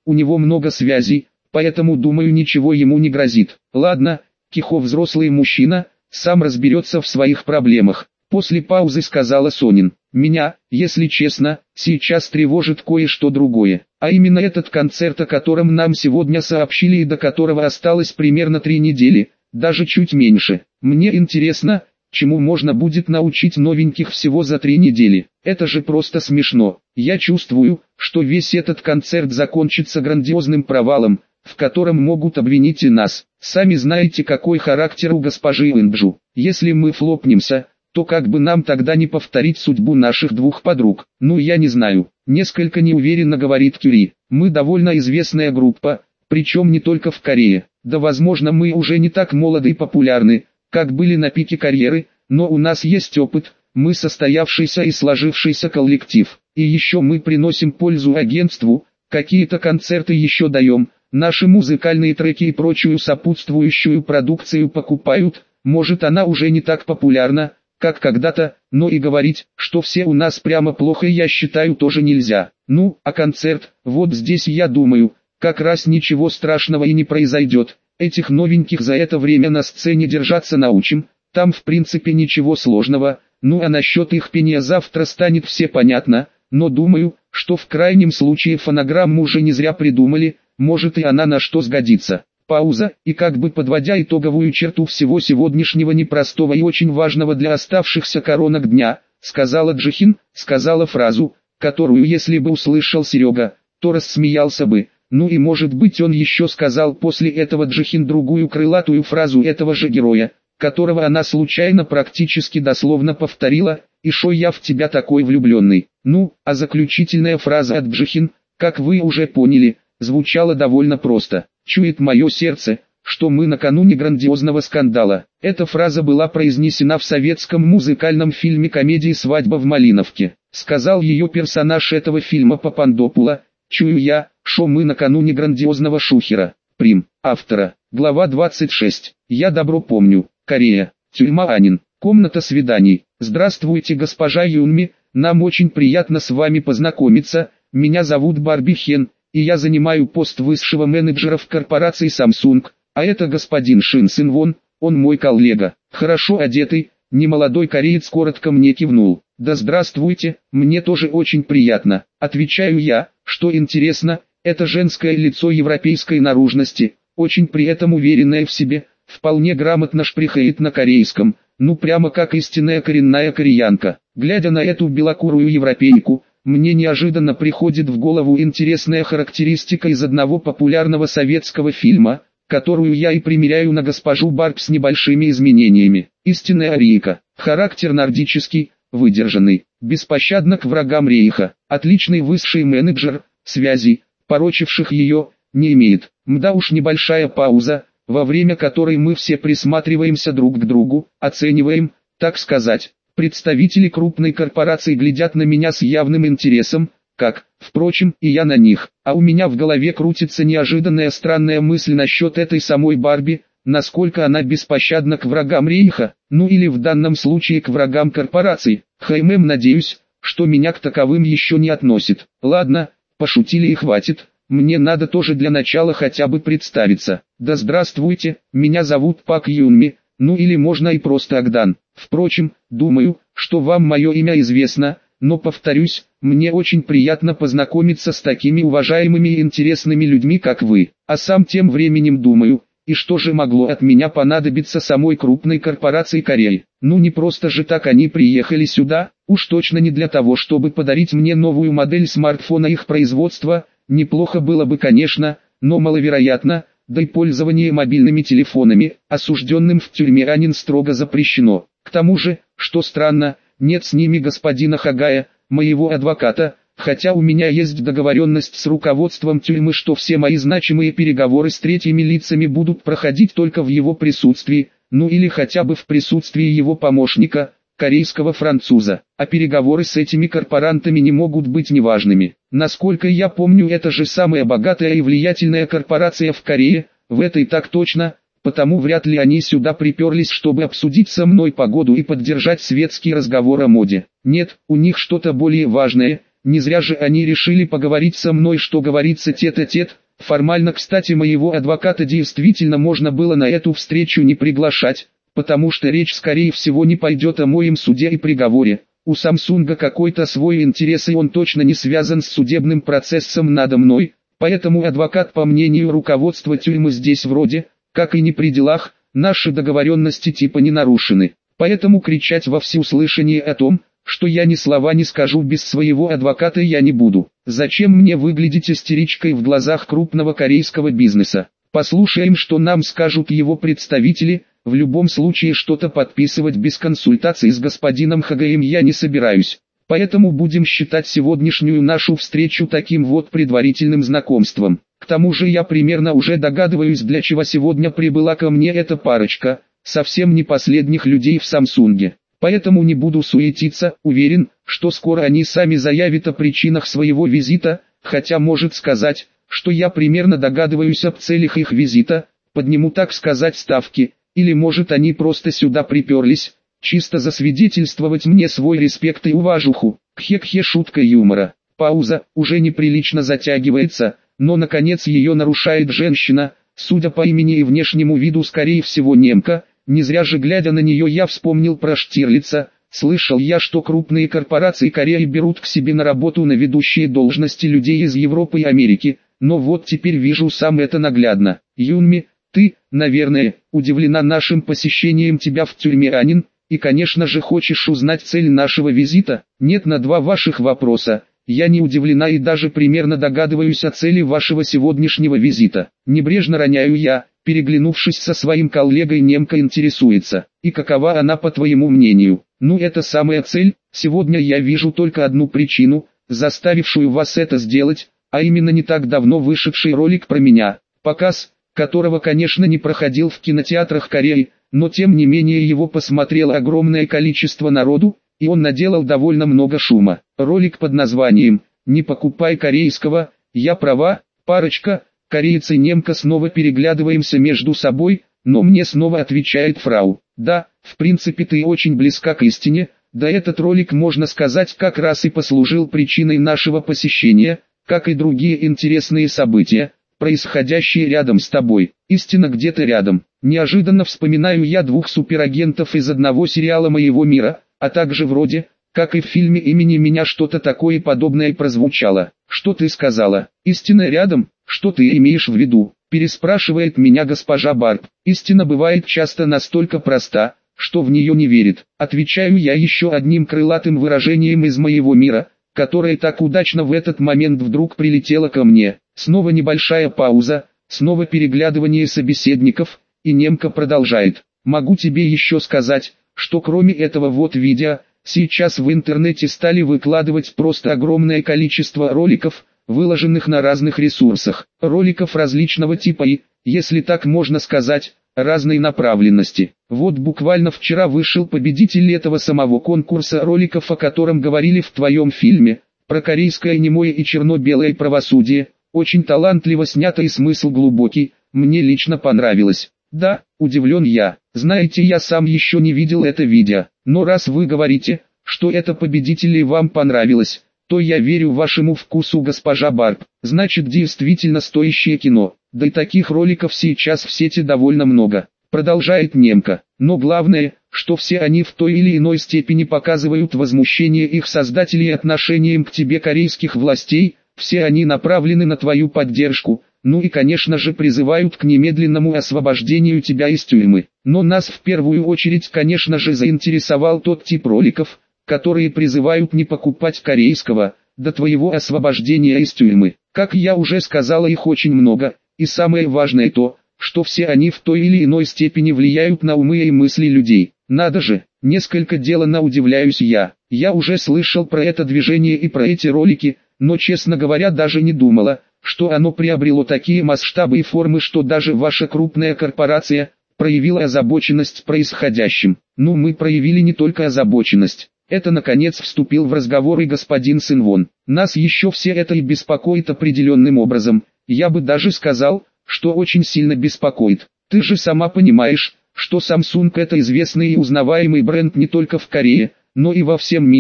у него много связей, поэтому думаю, ничего ему не грозит. Ладно, Кихо взрослый мужчина, сам разберется в своих проблемах. После паузы сказала Сонин. Меня, если честно, сейчас тревожит кое-что другое. А именно этот концерт, о котором нам сегодня сообщили и до которого осталось примерно три недели, даже чуть меньше. Мне интересно, чему можно будет научить новеньких всего за три недели. Это же просто смешно. Я чувствую, что весь этот концерт закончится грандиозным провалом, в котором могут обвинить и нас. Сами знаете, какой характер у госпожи Инджу. Если мы флопнемся, то как бы нам тогда не повторить судьбу наших двух подруг? Ну я не знаю. Несколько неуверенно говорит Кюри. Мы довольно известная группа, причем не только в Корее. Да возможно мы уже не так молоды и популярны, как были на пике карьеры, но у нас есть опыт, мы состоявшийся и сложившийся коллектив. И еще мы приносим пользу агентству, какие-то концерты еще даем, наши музыкальные треки и прочую сопутствующую продукцию покупают, может она уже не так популярна, как когда-то, но и говорить, что все у нас прямо плохо, я считаю, тоже нельзя. Ну, а концерт, вот здесь я думаю, как раз ничего страшного и не произойдет. Этих новеньких за это время на сцене держаться научим, там в принципе ничего сложного, ну а насчет их пения завтра станет все понятно, но думаю, что в крайнем случае фонограмму уже не зря придумали, может и она на что сгодится. Пауза, и как бы подводя итоговую черту всего сегодняшнего непростого и очень важного для оставшихся коронок дня, сказала Джихин, сказала фразу, которую если бы услышал Серега, то рассмеялся бы. Ну и может быть он еще сказал после этого Джихин другую крылатую фразу этого же героя, которого она случайно практически дословно повторила, «И шо я в тебя такой влюбленный». Ну, а заключительная фраза от Джихин, как вы уже поняли, звучала довольно просто. «Чует мое сердце, что мы накануне грандиозного скандала». Эта фраза была произнесена в советском музыкальном фильме комедии «Свадьба в Малиновке». Сказал ее персонаж этого фильма Папандопула, «Чую я, шо мы накануне грандиозного шухера». Прим. Автора. Глава двадцать шесть. Я добро помню. Корея. Тюрьма Анин. Комната свиданий. Здравствуйте, госпожа Юнми, нам очень приятно с вами познакомиться. Меня зовут Барби Хен, и я занимаю пост высшего менеджера в корпорации Samsung, а это господин Шин Сын Вон, он мой коллега. Хорошо одетый, немолодой кореец коротко мне кивнул. Да здравствуйте, мне тоже очень приятно. Отвечаю я, что интересно, это женское лицо европейской наружности, очень при этом уверенное в себе, вполне грамотно шприхает на корейском, ну прямо как истинная коренная кореянка. Глядя на эту белокурую европейку, мне неожиданно приходит в голову интересная характеристика из одного популярного советского фильма, которую я и примеряю на госпожу Барб с небольшими изменениями. Истинная арийка, характер нордический, выдержанный, беспощадно к врагам рейха, отличный высший менеджер, связей, порочивших ее, не имеет. Мда уж небольшая пауза, во время которой мы все присматриваемся друг к другу, оцениваем, так сказать. Представители крупной корпорации глядят на меня с явным интересом, как, впрочем, и я на них. А у меня в голове крутится неожиданная странная мысль насчет этой самой Барби, насколько она беспощадна к врагам рейха, ну или в данном случае к врагам корпораций. Хаймэм, надеюсь, что меня к таковым еще не относит. Ладно, пошутили и хватит. Мне надо тоже для начала хотя бы представиться. Да здравствуйте, меня зовут Пак Юнми, ну или можно и просто Агдан. Впрочем, думаю, что вам мое имя известно, но повторюсь, мне очень приятно познакомиться с такими уважаемыми и интересными людьми, как вы. А сам тем временем думаю, и что же могло от меня понадобиться самой крупной корпорации Кореи? Ну не просто же так они приехали сюда, уж точно не для того, чтобы подарить мне новую модель смартфона их производства. Неплохо было бы, конечно, но маловероятно, да и пользование мобильными телефонами, осужденным в тюрьме Анин, строго запрещено. К тому же, что странно, нет с ними господина Хагая, моего адвоката, хотя у меня есть договоренность с руководством тюрьмы, что все мои значимые переговоры с третьими лицами будут проходить только в его присутствии, ну или хотя бы в присутствии его помощника, корейского француза, а переговоры с этими корпорантами не могут быть неважными. Насколько я помню, это же самая богатая и влиятельная корпорация в Корее, в этой так точно, потому вряд ли они сюда приперлись, чтобы обсудить со мной погоду и поддержать светский разговор о моде. Нет, у них что-то более важное, не зря же они решили поговорить со мной, что говорится тет-а-тет, Формально, кстати, моего адвоката действительно можно было на эту встречу не приглашать, потому что речь скорее всего не пойдет о моем суде и приговоре. У Самсунга какой-то свой интерес, и он точно не связан с судебным процессом надо мной, поэтому адвокат, по мнению руководства тюрьмы, здесь вроде, как и не при делах, наши договоренности типа не нарушены. Поэтому кричать во всеуслышание о том, что я ни слова не скажу без своего адвоката, я не буду. Зачем мне выглядеть истеричкой в глазах крупного корейского бизнеса? Послушаем, что нам скажут его представители. В любом случае что-то подписывать без консультации с господином Хагаем я не собираюсь. Поэтому будем считать сегодняшнюю нашу встречу таким вот предварительным знакомством. К тому же я примерно уже догадываюсь, для чего сегодня прибыла ко мне эта парочка, совсем не последних людей в Самсунге. Поэтому не буду суетиться, уверен, что скоро они сами заявят о причинах своего визита, хотя может сказать, что я примерно догадываюсь об целях их визита, подниму, так сказать, ставки. Или может они просто сюда приперлись, чисто засвидетельствовать мне свой респект и уважуху. Кхе-кхе, шутка юмора. Пауза уже неприлично затягивается, но наконец ее нарушает женщина, судя по имени и внешнему виду скорее всего немка. Не зря же, глядя на нее, я вспомнил про Штирлица. Слышал я, что крупные корпорации Кореи берут к себе на работу на ведущие должности людей из Европы и Америки, но вот теперь вижу сам это наглядно. Юнми, ты, наверное, удивлена нашим посещением тебя в тюрьме, Анин, и конечно же хочешь узнать цель нашего визита. Нет, на два ваших вопроса. Я не удивлена и даже примерно догадываюсь о цели вашего сегодняшнего визита. Небрежно роняю я, переглянувшись со своим коллегой, немка интересуется. И какова она, по твоему мнению? Ну, это самая цель. Сегодня я вижу только одну причину, заставившую вас это сделать, а именно не так давно вышедший ролик про меня. Показ, которого, конечно, не проходил в кинотеатрах Кореи, но тем не менее его посмотрело огромное количество народу, и он наделал довольно много шума. Ролик под названием «Не покупай корейского», я права, парочка, кореец и немка снова переглядываемся между собой, но мне снова отвечает фрау: «Да, в принципе ты очень близка к истине, да этот ролик, можно сказать, как раз и послужил причиной нашего посещения, как и другие интересные события, происходящие рядом с тобой. Истина где-то рядом». Неожиданно вспоминаю я двух суперагентов из одного сериала моего мира, а также вроде, как и в фильме «Имени меня» что-то такое подобное прозвучало. «Что ты сказала? Истина рядом? Что ты имеешь в виду?» переспрашивает меня госпожа Барб. Истина бывает часто настолько проста, что в нее не верит. Отвечаю я еще одним крылатым выражением из моего мира, которое так удачно в этот момент вдруг прилетело ко мне. Снова небольшая пауза, снова переглядывание собеседников, и немка продолжает: «Могу тебе еще сказать, что кроме этого вот видео, сейчас в интернете стали выкладывать просто огромное количество роликов, выложенных на разных ресурсах. Роликов различного типа и, если так можно сказать, разной направленности. Вот буквально вчера вышел победитель этого самого конкурса роликов, о котором говорили в твоем фильме, про корейское немое и черно-белое правосудие. Очень талантливо снято и смысл глубокий, мне лично понравилось». «Да», удивлен я, «знаете, я сам еще не видел это видео, но раз вы говорите, что это победитель и вам понравилось, то я верю вашему вкусу, госпожа Барб, значит действительно стоящее кино, да и таких роликов сейчас в сети довольно много», продолжает немка, «но главное, что все они в той или иной степени показывают возмущение их создателей отношением к тебе корейских властей, все они направлены на твою поддержку, ну и конечно же призывают к немедленному освобождению тебя из тюрьмы. Но нас в первую очередь конечно же заинтересовал тот тип роликов, которые призывают не покупать корейского, до твоего освобождения из тюрьмы. Как я уже сказала, их очень много, и самое важное то, что все они в той или иной степени влияют на умы и мысли людей. Надо же, несколько деланно удивляюсь я. Я уже слышал про это движение и про эти ролики, но честно говоря даже не думала, что оно приобрело такие масштабы и формы, что даже ваша крупная корпорация проявила озабоченность происходящим. Ну, мы проявили не только озабоченность. Это наконец вступил в разговор и господин Синвон. Нас еще все это и беспокоит определенным образом. Я бы даже сказал, что очень сильно беспокоит. Ты же сама понимаешь, что Samsung — это известный и узнаваемый бренд не только в Корее, но и во всем мире,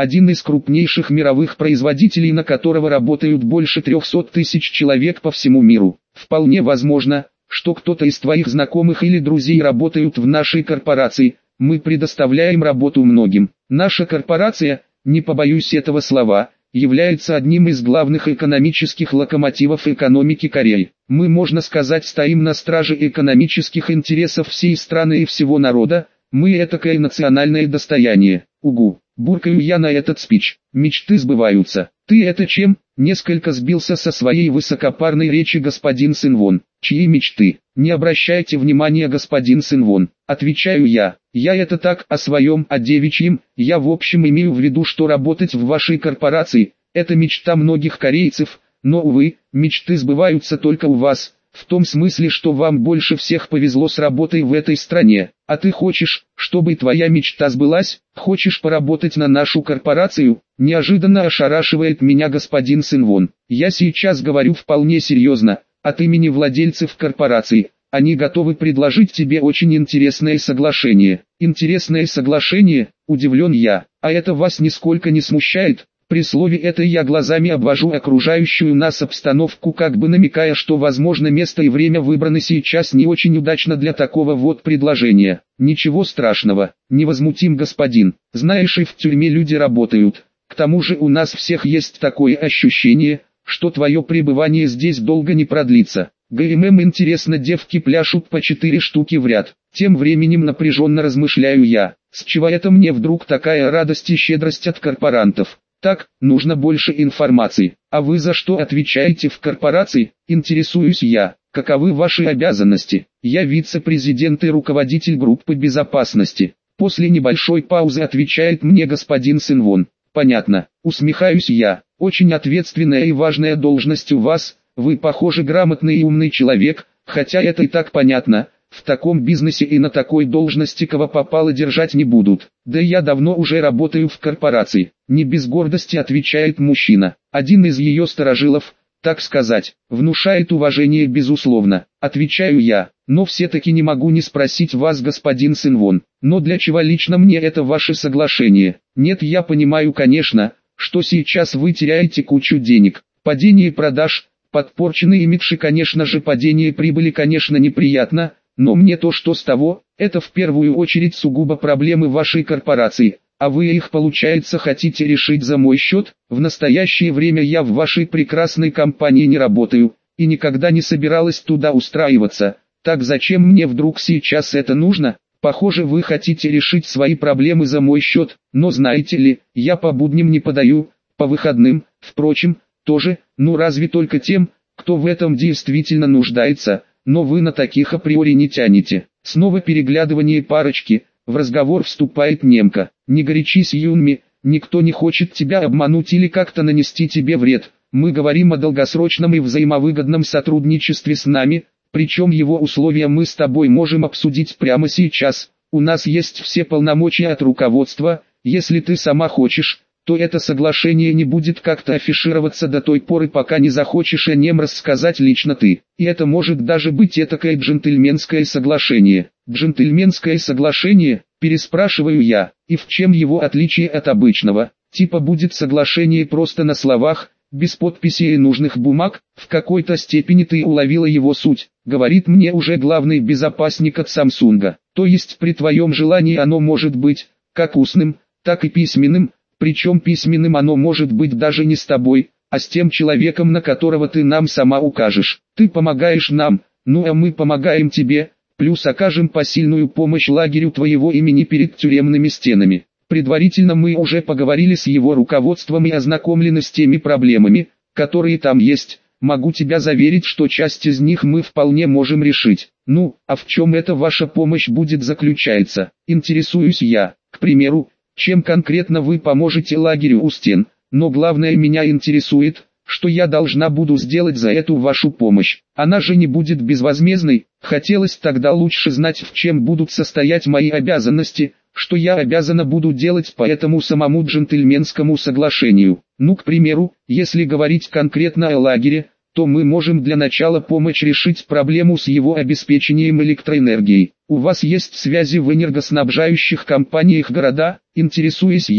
один из крупнейших мировых производителей, на которого работают больше трехсот тысяч человек по всему миру. Вполне возможно, что кто-то из твоих знакомых или друзей работают в нашей корпорации. Мы предоставляем работу многим. Наша корпорация, не побоюсь этого слова, является одним из главных экономических локомотивов экономики Кореи. Мы, можно сказать, стоим на страже экономических интересов всей страны и всего народа. Мы этакое национальное достояние. Угу. Буркаю я на этот спич. Мечты сбываются. Ты это чем? Несколько сбился со своей высокопарной речи господин Синвон. Чьи мечты? Не обращайте внимания, господин Синвон. Отвечаю я. Я это так, о своем, о девичьем. Я в общем имею в виду, что работать в вашей корпорации – это мечта многих корейцев. Но, увы, мечты сбываются только у вас. В том смысле, что вам больше всех повезло с работой в этой стране. А ты хочешь, чтобы твоя мечта сбылась? Хочешь поработать на нашу корпорацию? Неожиданно ошарашивает меня господин Синвон. Я сейчас говорю вполне серьезно, от имени владельцев корпорации. Они готовы предложить тебе очень интересное соглашение. Интересное соглашение? Удивлен я. А это вас нисколько не смущает? При слове «это» я глазами обвожу окружающую нас обстановку, как бы намекая, что возможно место и время выбраны сейчас не очень удачно для такого вот предложения. Ничего страшного, невозмутим господин. Знаешь, и в тюрьме люди работают. К тому же у нас всех есть такое ощущение, что твое пребывание здесь долго не продлится. ГММ, интересно, девки пляшут по четыре штуки в ряд. Тем временем напряженно размышляю я. С чего это мне вдруг такая радость и щедрость от корпорантов? Так, нужно больше информации. А вы за что отвечаете в корпорации? Интересуюсь я. Каковы ваши обязанности? Я вице-президент и руководитель группы безопасности. После небольшой паузы отвечает мне господин Синвон. Понятно. Усмехаюсь я. Очень ответственная и важная должность у вас. Вы, похоже, грамотный и умный человек, хотя это и так понятно. В таком бизнесе и на такой должности кого попало держать не будут. Да я давно уже работаю в корпорации. Не без гордости отвечает мужчина. Один из ее старожилов, так сказать, внушает уважение безусловно. Отвечаю я, но все-таки не могу не спросить вас, господин Синвон. Но для чего лично мне это ваше соглашение? Нет, я понимаю, конечно, что сейчас вы теряете кучу денег. Падение продаж, подпорченный имидж и, конечно же, падение прибыли, конечно, неприятно. Но мне то, что с того, это в первую очередь сугубо проблемы вашей корпорации, а вы их, получается, хотите решить за мой счет. В настоящее время я в вашей прекрасной компании не работаю, и никогда не собиралась туда устраиваться. Так зачем мне вдруг сейчас это нужно? Похоже, вы хотите решить свои проблемы за мой счет, но знаете ли, я по будням не подаю, по выходным, впрочем, тоже, ну разве только тем, кто в этом действительно нуждается. Но вы на таких априори не тянете. Снова переглядывание парочки, в разговор вступает немка. Не горячись, Юнми, никто не хочет тебя обмануть или как-то нанести тебе вред. Мы говорим о долгосрочном и взаимовыгодном сотрудничестве с нами, причем его условия мы с тобой можем обсудить прямо сейчас. У нас есть все полномочия от руководства, если ты сама хочешь, то это соглашение не будет как-то афишироваться до той поры, пока не захочешь о нем рассказать лично ты. И это может даже быть этакое джентльменское соглашение. Джентльменское соглашение, переспрашиваю я, и в чем его отличие от обычного? Типа будет соглашение просто на словах, без подписи и нужных бумаг? В какой-то степени ты уловила его суть, говорит мне уже главный безопасник от Самсунга. То есть при твоем желании оно может быть, как устным, так и письменным. Причем письменным оно может быть даже не с тобой, а с тем человеком, на которого ты нам сама укажешь. Ты помогаешь нам, ну а мы помогаем тебе, плюс окажем посильную помощь лагерю твоего имени перед тюремными стенами. Предварительно мы уже поговорили с его руководством и ознакомлены с теми проблемами, которые там есть. Могу тебя заверить, что часть из них мы вполне можем решить. Ну, а в чем эта ваша помощь будет заключаться? Интересуюсь я. К примеру, чем конкретно вы поможете лагерю у стен, но главное меня интересует, что я должна буду сделать за эту вашу помощь. Она же не будет безвозмездной, хотелось тогда лучше знать, в чем будут состоять мои обязанности, что я обязана буду делать по этому самому джентльменскому соглашению. Ну, к примеру, если говорить конкретно о лагере, то мы можем для начала помочь решить проблему с его обеспечением электроэнергией. У вас есть связи в энергоснабжающих компаниях города, интересуюсь я.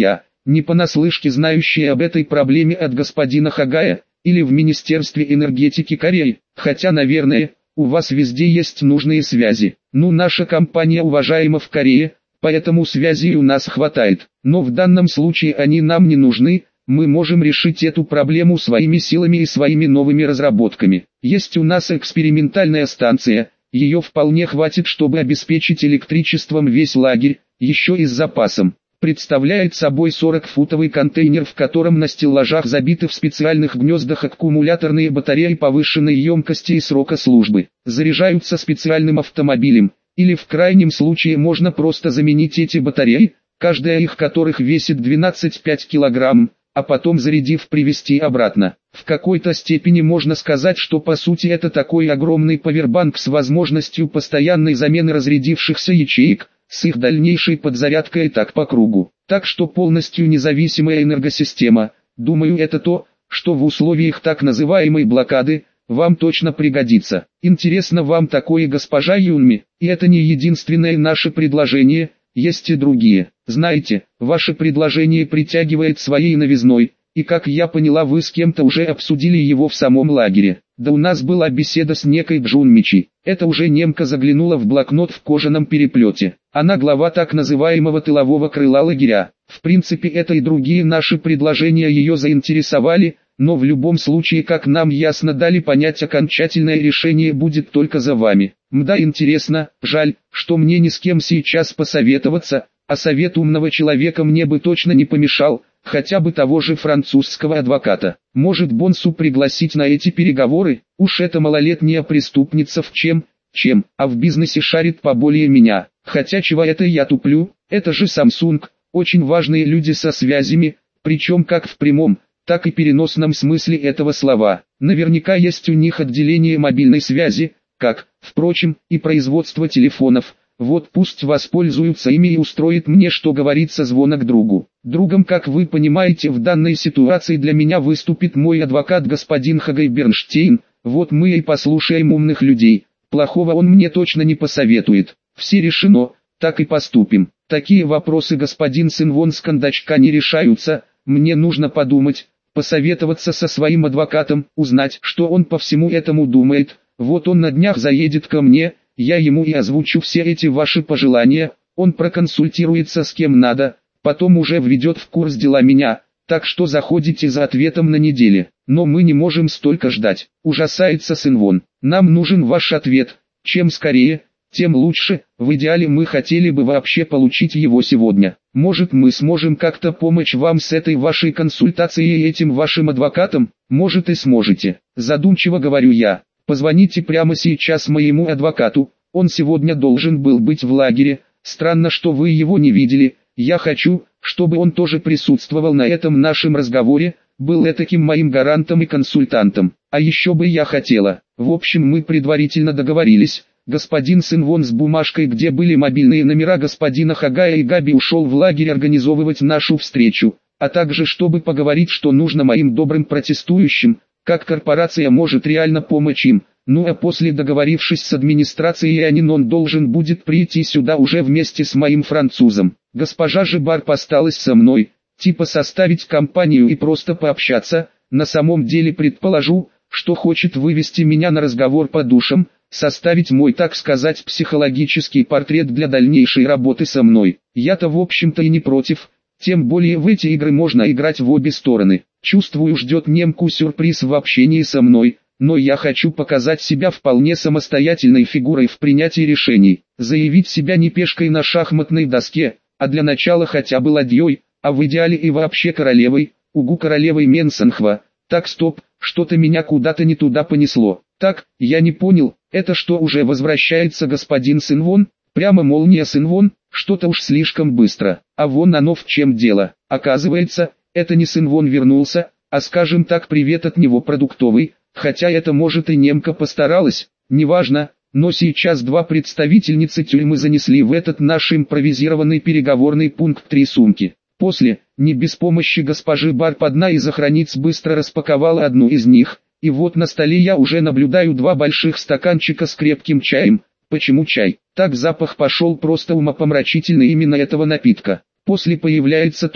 не понаслышке знающие об этой проблеме от господина Хагая, или в Министерстве энергетики Кореи, хотя, наверное, у вас везде есть нужные связи. Ну, наша компания уважаема в Корее, поэтому связей у нас хватает, но в данном случае они нам не нужны. Мы можем решить эту проблему своими силами и своими новыми разработками. Есть у нас экспериментальная станция, ее вполне хватит, чтобы обеспечить электричеством весь лагерь, еще и с запасом. Представляет собой сорокафутовый контейнер, в котором на стеллажах забиты в специальных гнездах аккумуляторные батареи повышенной емкости и срока службы. Заряжаются специальным автомобилем, или в крайнем случае можно просто заменить эти батареи, каждая их которых весит двенадцать целых пять десятых килограмм, а потом, зарядив, привезти обратно. В какой-то степени можно сказать, что по сути это такой огромный павербанк с возможностью постоянной замены разрядившихся ячеек, с их дальнейшей подзарядкой так по кругу. Так что полностью независимая энергосистема, думаю, это то, что в условиях так называемой блокады, вам точно пригодится. Интересно вам такое, госпожа Юнми? И это не единственное наше предложение, есть и другие. Знаете, ваше предложение притягивает своей новизной, и как я поняла, вы с кем-то уже обсудили его в самом лагере. Да у нас была беседа с некой Джунмичи. Это уже немка заглянула в блокнот в кожаном переплете. Она глава так называемого тылового крыла лагеря. В принципе, это и другие наши предложения ее заинтересовали, но в любом случае, как нам ясно дали понять, окончательное решение будет только за вами. Мда, интересно, жаль, что мне ни с кем сейчас посоветоваться, а совет умного человека мне бы точно не помешал, хотя бы того же французского адвоката. Может, Бонсу пригласить на эти переговоры? Уж эта малолетняя преступница в чем, чем, а в бизнесе шарит поболее меня. Хотя чего это я туплю, это же Samsung, очень важные люди со связями, причем как в прямом, так и переносном смысле этого слова. Наверняка есть у них отделение мобильной связи, как, впрочем, и производство телефонов. Вот пусть воспользуются ими и устроит мне, что говорится, звонок другу. Другом, как вы понимаете, в данной ситуации для меня выступит мой адвокат господин Хагай Бернштейн. Вот мы и послушаем умных людей. Плохого он мне точно не посоветует. Все решено, так и поступим. Такие вопросы, господин Синвон, с кондачка не решаются. Мне нужно подумать, посоветоваться со своим адвокатом, узнать, что он по всему этому думает. Вот он на днях заедет ко мне, я ему и озвучу все эти ваши пожелания, он проконсультируется с кем надо, потом уже введет в курс дела меня, так что заходите за ответом на неделе. Но мы не можем столько ждать, ужасается Синвон. Нам нужен ваш ответ, чем скорее, тем лучше. В идеале мы хотели бы вообще получить его сегодня. Может, мы сможем как-то помочь вам с этой вашей консультацией и этим вашим адвокатом? Может, и сможете. Задумчиво говорю я. Позвоните прямо сейчас моему адвокату, он сегодня должен был быть в лагере. Странно, что вы его не видели. Я хочу, чтобы он тоже присутствовал на этом нашем разговоре, был этаким моим гарантом и консультантом. А еще бы я хотела. В общем, мы предварительно договорились. Господин Синвон с бумажкой, где были мобильные номера господина Хагая и Габи, ушел в лагерь организовывать нашу встречу, а также чтобы поговорить, что нужно моим добрым протестующим, как корпорация может реально помочь им. Ну а после, договорившись с администрацией Анин, он должен будет прийти сюда уже вместе с моим французом. Госпожа же Барп осталась со мной, типа составить компанию и просто пообщаться. На самом деле предположу, что хочет вывести меня на разговор по душам, составить мой, так сказать, психологический портрет для дальнейшей работы со мной. Я-то в общем-то и не против, тем более в эти игры можно играть в обе стороны. Чувствую, ждет немку сюрприз в общении со мной, но я хочу показать себя вполне самостоятельной фигурой в принятии решений, заявить себя не пешкой на шахматной доске, а для начала хотя бы ладьей, а в идеале и вообще королевой, угу, королевой Менсанхва. Так, стоп, что-то меня куда-то не туда понесло. Так, я не понял, это что, уже возвращается господин Синвон? Прямо молния, Синвон, что-то уж слишком быстро. А вон оно в чем дело. Оказывается, это не Синвон вернулся, а, скажем так, привет от него продуктовый, хотя это может и немка постаралась, неважно, но сейчас два представительницы тюрьмы занесли в этот наш импровизированный переговорный пункт три сумки. После, не без помощи госпожи Барп, одна из охранниц быстро распаковала одну из них, и вот на столе я уже наблюдаю два больших стаканчика с крепким чаем. Почему чай? Так запах пошел просто умопомрачительный именно этого напитка. После появляется торт,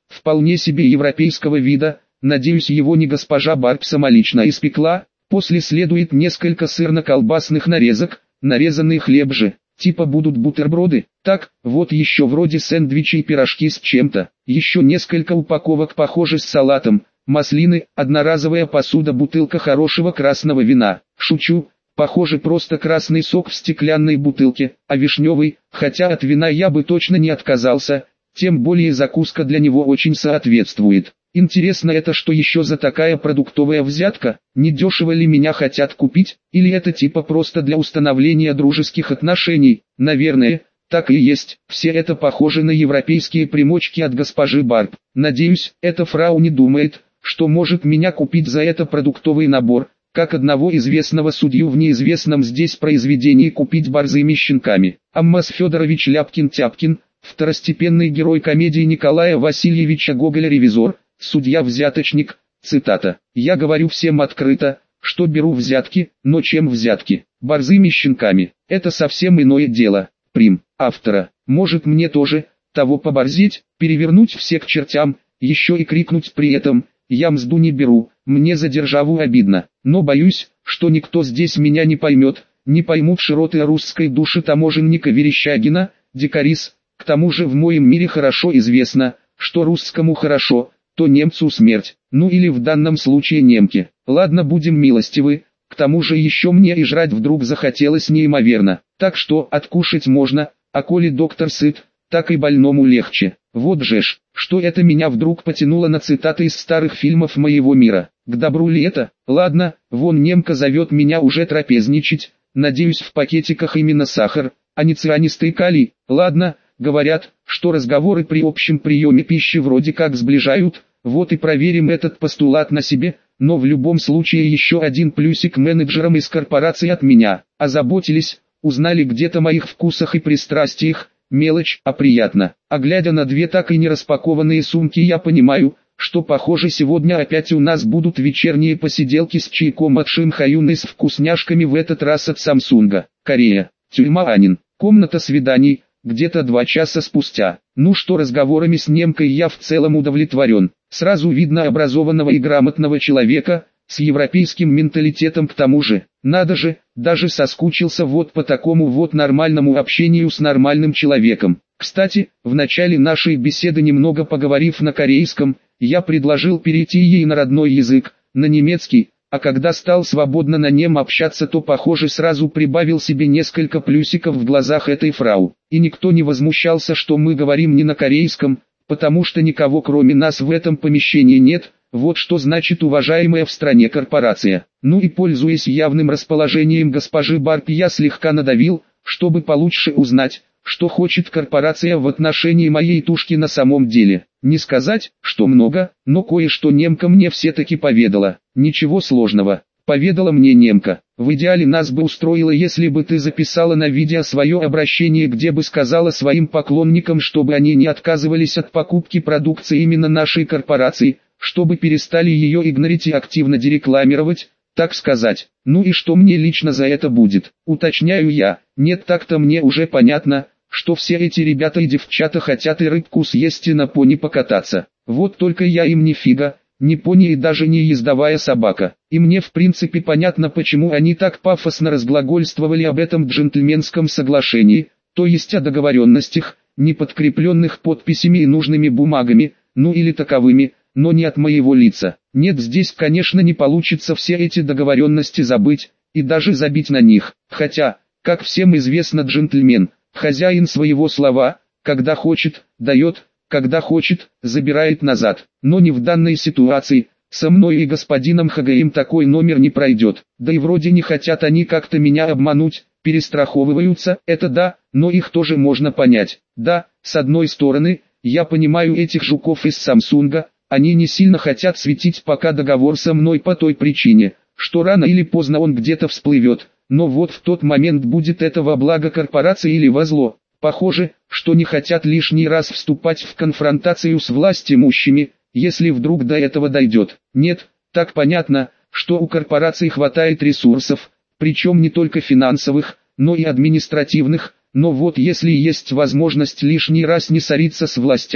вполне себе европейского вида, надеюсь его не госпожа Барб самолично испекла. После следует несколько сырно-колбасных нарезок, нарезанный хлеб же, типа будут бутерброды, так, вот еще вроде сэндвичи и пирожки с чем-то, еще несколько упаковок похоже с салатом, маслины, одноразовая посуда, бутылка хорошего красного вина, шучу, похоже просто красный сок в стеклянной бутылке, а вишневый, хотя от вина я бы точно не отказался, тем более закуска для него очень соответствует. Интересно, это что еще за такая продуктовая взятка? Не дешево ли меня хотят купить? Или это типа просто для установления дружеских отношений? Наверное, так и есть. Все это похоже на европейские примочки от госпожи Барб. Надеюсь, эта фрау не думает, что может меня купить за это продуктовый набор, как одного известного судью в неизвестном здесь произведении купить борзыми щенками. Аммас Федорович Ляпкин-Тяпкин, второстепенный герой комедии Николая Васильевича Гоголя «Ревизор», судья-взяточник, цитата. «Я говорю всем открыто, что беру взятки, но чем взятки? Борзыми щенками. Это совсем иное дело. Прим. Автора. Может мне тоже, того поборзеть, перевернуть все к чертям, еще и крикнуть при этом, я мзду не беру, мне за державу обидно, но боюсь, что никто здесь меня не поймет, не поймут широты русской души таможенника Верещагина, дикарис, к тому же в моем мире хорошо известно, что русскому хорошо, то немцу смерть, ну или в данном случае немке. Ладно, будем милостивы, к тому же еще мне и жрать вдруг захотелось неимоверно, так что откушать можно, а коли доктор сыт, так и больному легче. Вот же ж, что это меня вдруг потянуло на цитаты из старых фильмов моего мира. К добру ли это? Ладно, вон немка зовет меня уже трапезничать, надеюсь в пакетиках именно сахар, а не цианистый калий. Ладно, говорят, что разговоры при общем приеме пищи вроде как сближают, вот и проверим этот постулат на себе, но в любом случае еще один плюсик менеджерам из корпорации от меня. Озаботились, узнали где-то о моих вкусах и пристрастиях, мелочь, а приятно. А глядя на две так и не распакованные сумки, я понимаю, что похоже сегодня опять у нас будут вечерние посиделки с чайком от Шимхаюн и с вкусняшками, в этот раз от Самсунга. Корея, тюрьма Анин, комната свиданий. Где-то два часа спустя. Ну что, разговорами с немкой я в целом удовлетворен. Сразу видно образованного и грамотного человека, с европейским менталитетом к тому же. Надо же, даже соскучился вот по такому вот нормальному общению с нормальным человеком. Кстати, в начале нашей беседы, немного поговорив на корейском, я предложил перейти ей на родной язык, на немецкий. А когда стал свободно на нем общаться, то похоже сразу прибавил себе несколько плюсиков в глазах этой фрау. И никто не возмущался, что мы говорим не на корейском, потому что никого кроме нас в этом помещении нет. Вот что значит уважаемая в стране корпорация. Ну и пользуясь явным расположением госпожи Барб, я слегка надавил, чтобы получше узнать, что хочет корпорация в отношении моей тушки на самом деле. Не сказать, что много, но кое-что немка мне все-таки поведала. Ничего сложного. Поведала мне немка. В идеале нас бы устроило, если бы ты записала на видео свое обращение, где бы сказала своим поклонникам, чтобы они не отказывались от покупки продукции именно нашей корпорации, чтобы перестали ее игнорить и активно дерекламировать, так сказать. Ну и что мне лично за это будет? Уточняю я. Нет, так-то мне уже понятно, что все эти ребята и девчата хотят и рыбку съесть, и на пони покататься. Вот только я им ни фига, ни пони и даже не ездовая собака. И мне в принципе понятно, почему они так пафосно разглагольствовали об этом джентльменском соглашении, то есть о договоренностях, не подкрепленных подписями и нужными бумагами, ну или таковыми, но не от моего лица. Нет, здесь конечно не получится все эти договоренности забыть, и даже забить на них. Хотя, как всем известно, джентльмен, хозяин своего слова, когда хочет, дает, когда хочет, забирает назад. Но не в данной ситуации, со мной и господином Хагаим такой номер не пройдет. Да и вроде не хотят они как-то меня обмануть, перестраховываются, это да, но их тоже можно понять. Да, с одной стороны, я понимаю этих жуков из Самсунга, они не сильно хотят светить пока договор со мной по той причине, что рано или поздно он где-то всплывет. Но вот в тот момент будет это во благо корпорации или во зло. Похоже, что не хотят лишний раз вступать в конфронтацию с властимущими, если вдруг до этого дойдет. Нет, так понятно, что у корпораций хватает ресурсов, причем не только финансовых, но и административных, но вот если есть возможность лишний раз не ссориться с властями,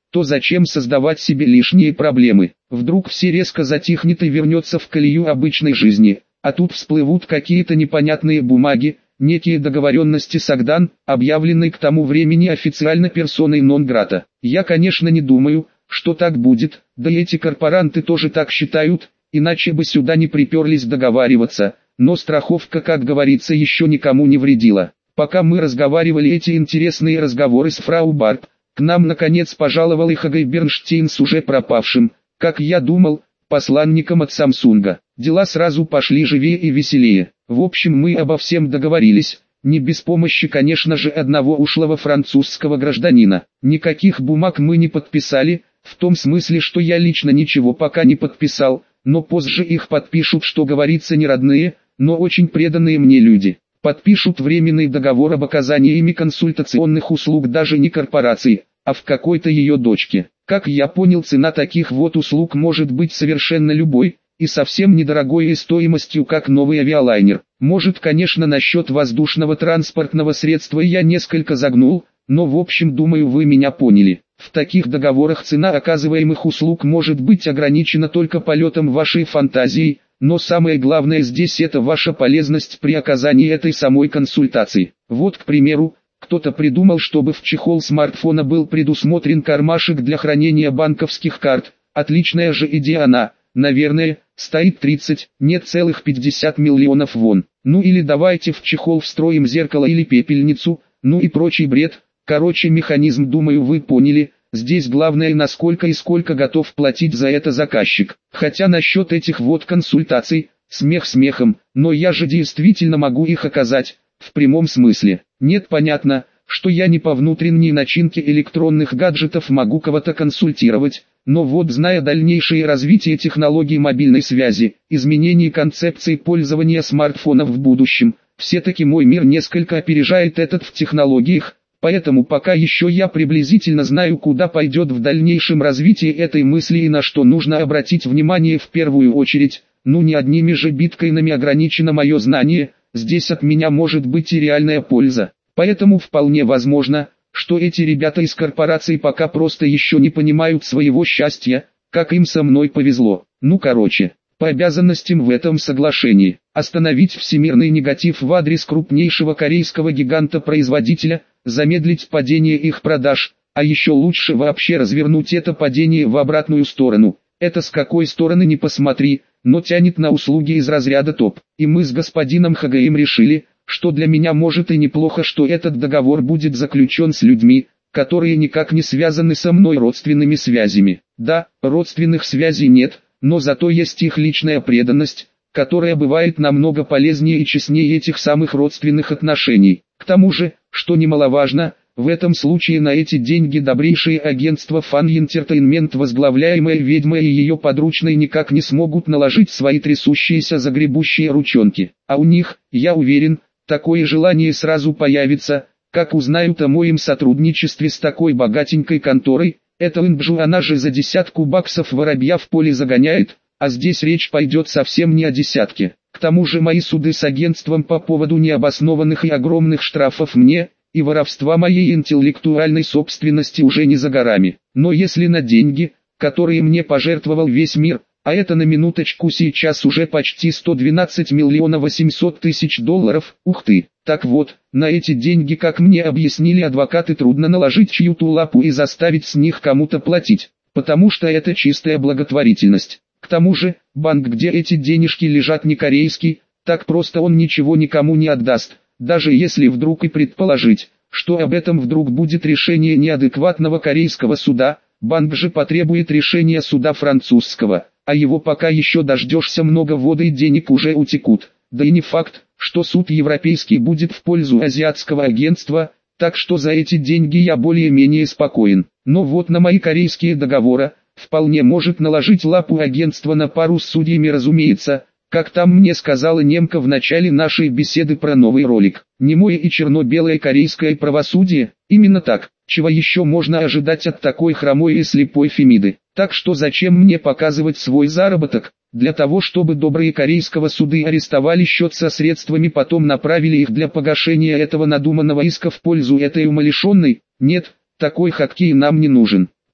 то зачем создавать себе лишние проблемы? Вдруг все резко затихнет и вернется в колею обычной жизни, а тут всплывут какие-то непонятные бумаги, некие договоренности с Агдан, объявленной к тому времени официально персоной нон-грата. Я, конечно, не думаю, что так будет, да и эти корпоранты тоже так считают, иначе бы сюда не приперлись договариваться, но страховка, как говорится, еще никому не вредила. Пока мы разговаривали эти интересные разговоры с фрау Барт, к нам наконец пожаловал и Хагай Бернштейн с уже пропавшим, как я думал, посланником от Самсунга. Дела сразу пошли живее и веселее. В общем, мы обо всем договорились, не без помощи, конечно же, одного ушлого французского гражданина. Никаких бумаг мы не подписали, в том смысле, что я лично ничего пока не подписал, но позже их подпишут, что говорится, не родные, но очень преданные мне люди. Подпишут временный договор об оказании ими консультационных услуг даже не корпорации, а в какой-то ее дочке. Как я понял, цена таких вот услуг может быть совершенно любой, и совсем недорогой и стоимостью как новый авиалайнер. Может, конечно, насчет воздушного транспортного средства я несколько загнул, но в общем, думаю, вы меня поняли. В таких договорах цена оказываемых услуг может быть ограничена только полетом вашей фантазии, но самое главное здесь это ваша полезность при оказании этой самой консультации. Вот, к примеру, кто-то придумал, чтобы в чехол смартфона был предусмотрен кармашек для хранения банковских карт. Отличная же идея она, наверное, стоит тридцать, нет целых пятьдесят миллионов вон. Ну или давайте в чехол встроим зеркало или пепельницу, ну и прочий бред. Короче, механизм, думаю, вы поняли. Здесь главное, насколько и сколько готов платить за это заказчик. Хотя насчет этих вот консультаций, смех смехом, но я же действительно могу их оказать, в прямом смысле. Нет, понятно, что я не по внутренней начинке электронных гаджетов могу кого-то консультировать, но вот, зная дальнейшее развитие технологий мобильной связи, изменение концепции пользования смартфонов в будущем, все-таки мой мир несколько опережает этот в технологиях. Поэтому пока еще я приблизительно знаю, куда пойдет в дальнейшем развитие этой мысли и на что нужно обратить внимание в первую очередь. Ну, не одними же биткоинами ограничено мое знание, здесь от меня может быть и реальная польза. Поэтому вполне возможно, что эти ребята из корпорации пока просто еще не понимают своего счастья, как им со мной повезло. Ну короче, по обязанностям в этом соглашении остановить всемирный негатив в адрес крупнейшего корейского гиганта-производителя, замедлить падение их продаж, а еще лучше вообще развернуть это падение в обратную сторону. Это с какой стороны ни посмотри, но тянет на услуги из разряда топ. И мы с господином Хагаем решили, что для меня может и неплохо, что этот договор будет заключен с людьми, которые никак не связаны со мной родственными связями. Да, родственных связей нет, но зато есть их личная преданность, которая бывает намного полезнее и честнее этих самых родственных отношений. К тому же, что немаловажно, в этом случае на эти деньги добрейшее агентство Fan Entertainment, возглавляемое ведьмой и ее подручной, никак не смогут наложить свои трясущиеся загребущие ручонки. А у них, я уверен, такое желание сразу появится, как узнают о моем сотрудничестве с такой богатенькой конторой. Эта Инбжу, она же за десятку баксов воробья в поле загоняет, а здесь речь пойдет совсем не о десятке. К тому же мои суды с агентством по поводу необоснованных и огромных штрафов мне, и воровства моей интеллектуальной собственности уже не за горами. Но если на деньги, которые мне пожертвовал весь мир, а это на минуточку сейчас уже почти сто двенадцать миллионов восемьсот тысяч долларов, ух ты. Так вот, на эти деньги, как мне объяснили адвокаты, трудно наложить чью-то лапу и заставить с них кому-то платить, потому что это чистая благотворительность. К тому же, банк, где эти денежки лежат, не корейский, так просто он ничего никому не отдаст, даже если вдруг и предположить, что об этом вдруг будет решение неадекватного корейского суда, банк же потребует решения суда французского, а его пока еще дождешься, много воды и денег уже утекут. Да и не факт, что суд европейский будет в пользу азиатского агентства, так что за эти деньги я более-менее спокоен. Но вот на мои корейские договоры вполне может наложить лапу агентство на пару с судьями, разумеется, как там мне сказала немка в начале нашей беседы про новый ролик. Немое и черно-белое корейское правосудие, именно так, чего еще можно ожидать от такой хромой и слепой Фемиды. Так что зачем мне показывать свой заработок? Для того, чтобы добрые корейского суды арестовали счет со средствами, потом направили их для погашения этого надуманного иска в пользу этой умалишенной? Нет, такой хоккей нам не нужен.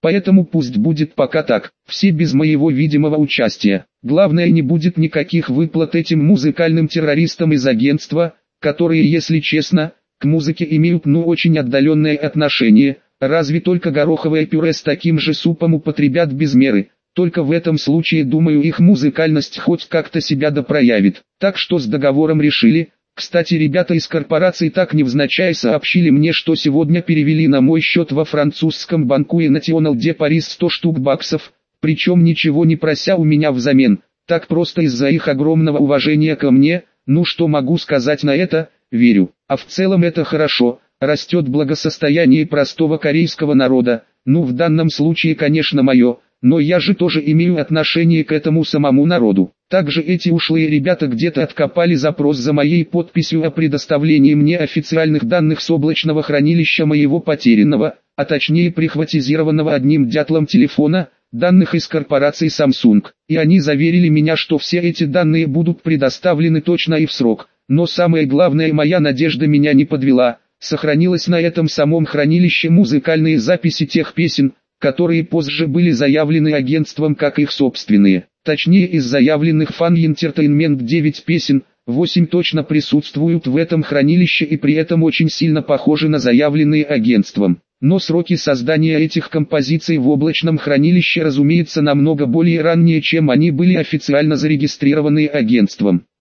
Поэтому пусть будет пока так, все без моего видимого участия. Главное, не будет никаких выплат этим музыкальным террористам из агентства, которые, если честно, к музыке имеют ну очень отдаленное отношение. Разве только гороховое пюре с таким же супом употребят без меры. Только в этом случае, думаю, их музыкальность хоть как-то себя допроявит. Так что с договором решили. Кстати, ребята из корпорации так невзначай сообщили мне, что сегодня перевели на мой счет во французском банку и National de Paris сто штук баксов, причем ничего не прося у меня взамен, так просто из-за их огромного уважения ко мне. Ну что могу сказать на это, верю. А в целом это хорошо, растет благосостояние простого корейского народа, ну в данном случае конечно мое, но я же тоже имею отношение к этому самому народу. Также эти ушлые ребята где-то откопали запрос за моей подписью о предоставлении мне официальных данных с облачного хранилища моего потерянного, а точнее прихватизированного одним дятлом телефона, данных из корпорации Samsung. И они заверили меня, что все эти данные будут предоставлены точно и в срок. Но самое главное, моя надежда меня не подвела. Сохранилось на этом самом хранилище музыкальные записи тех песен, которые позже были заявлены агентством как их собственные. Точнее, из заявленных Fun Entertainment девять песен, восемь точно присутствуют в этом хранилище и при этом очень сильно похожи на заявленные агентством. Но сроки создания этих композиций в облачном хранилище, разумеется, намного более ранние, чем они были официально зарегистрированы агентством.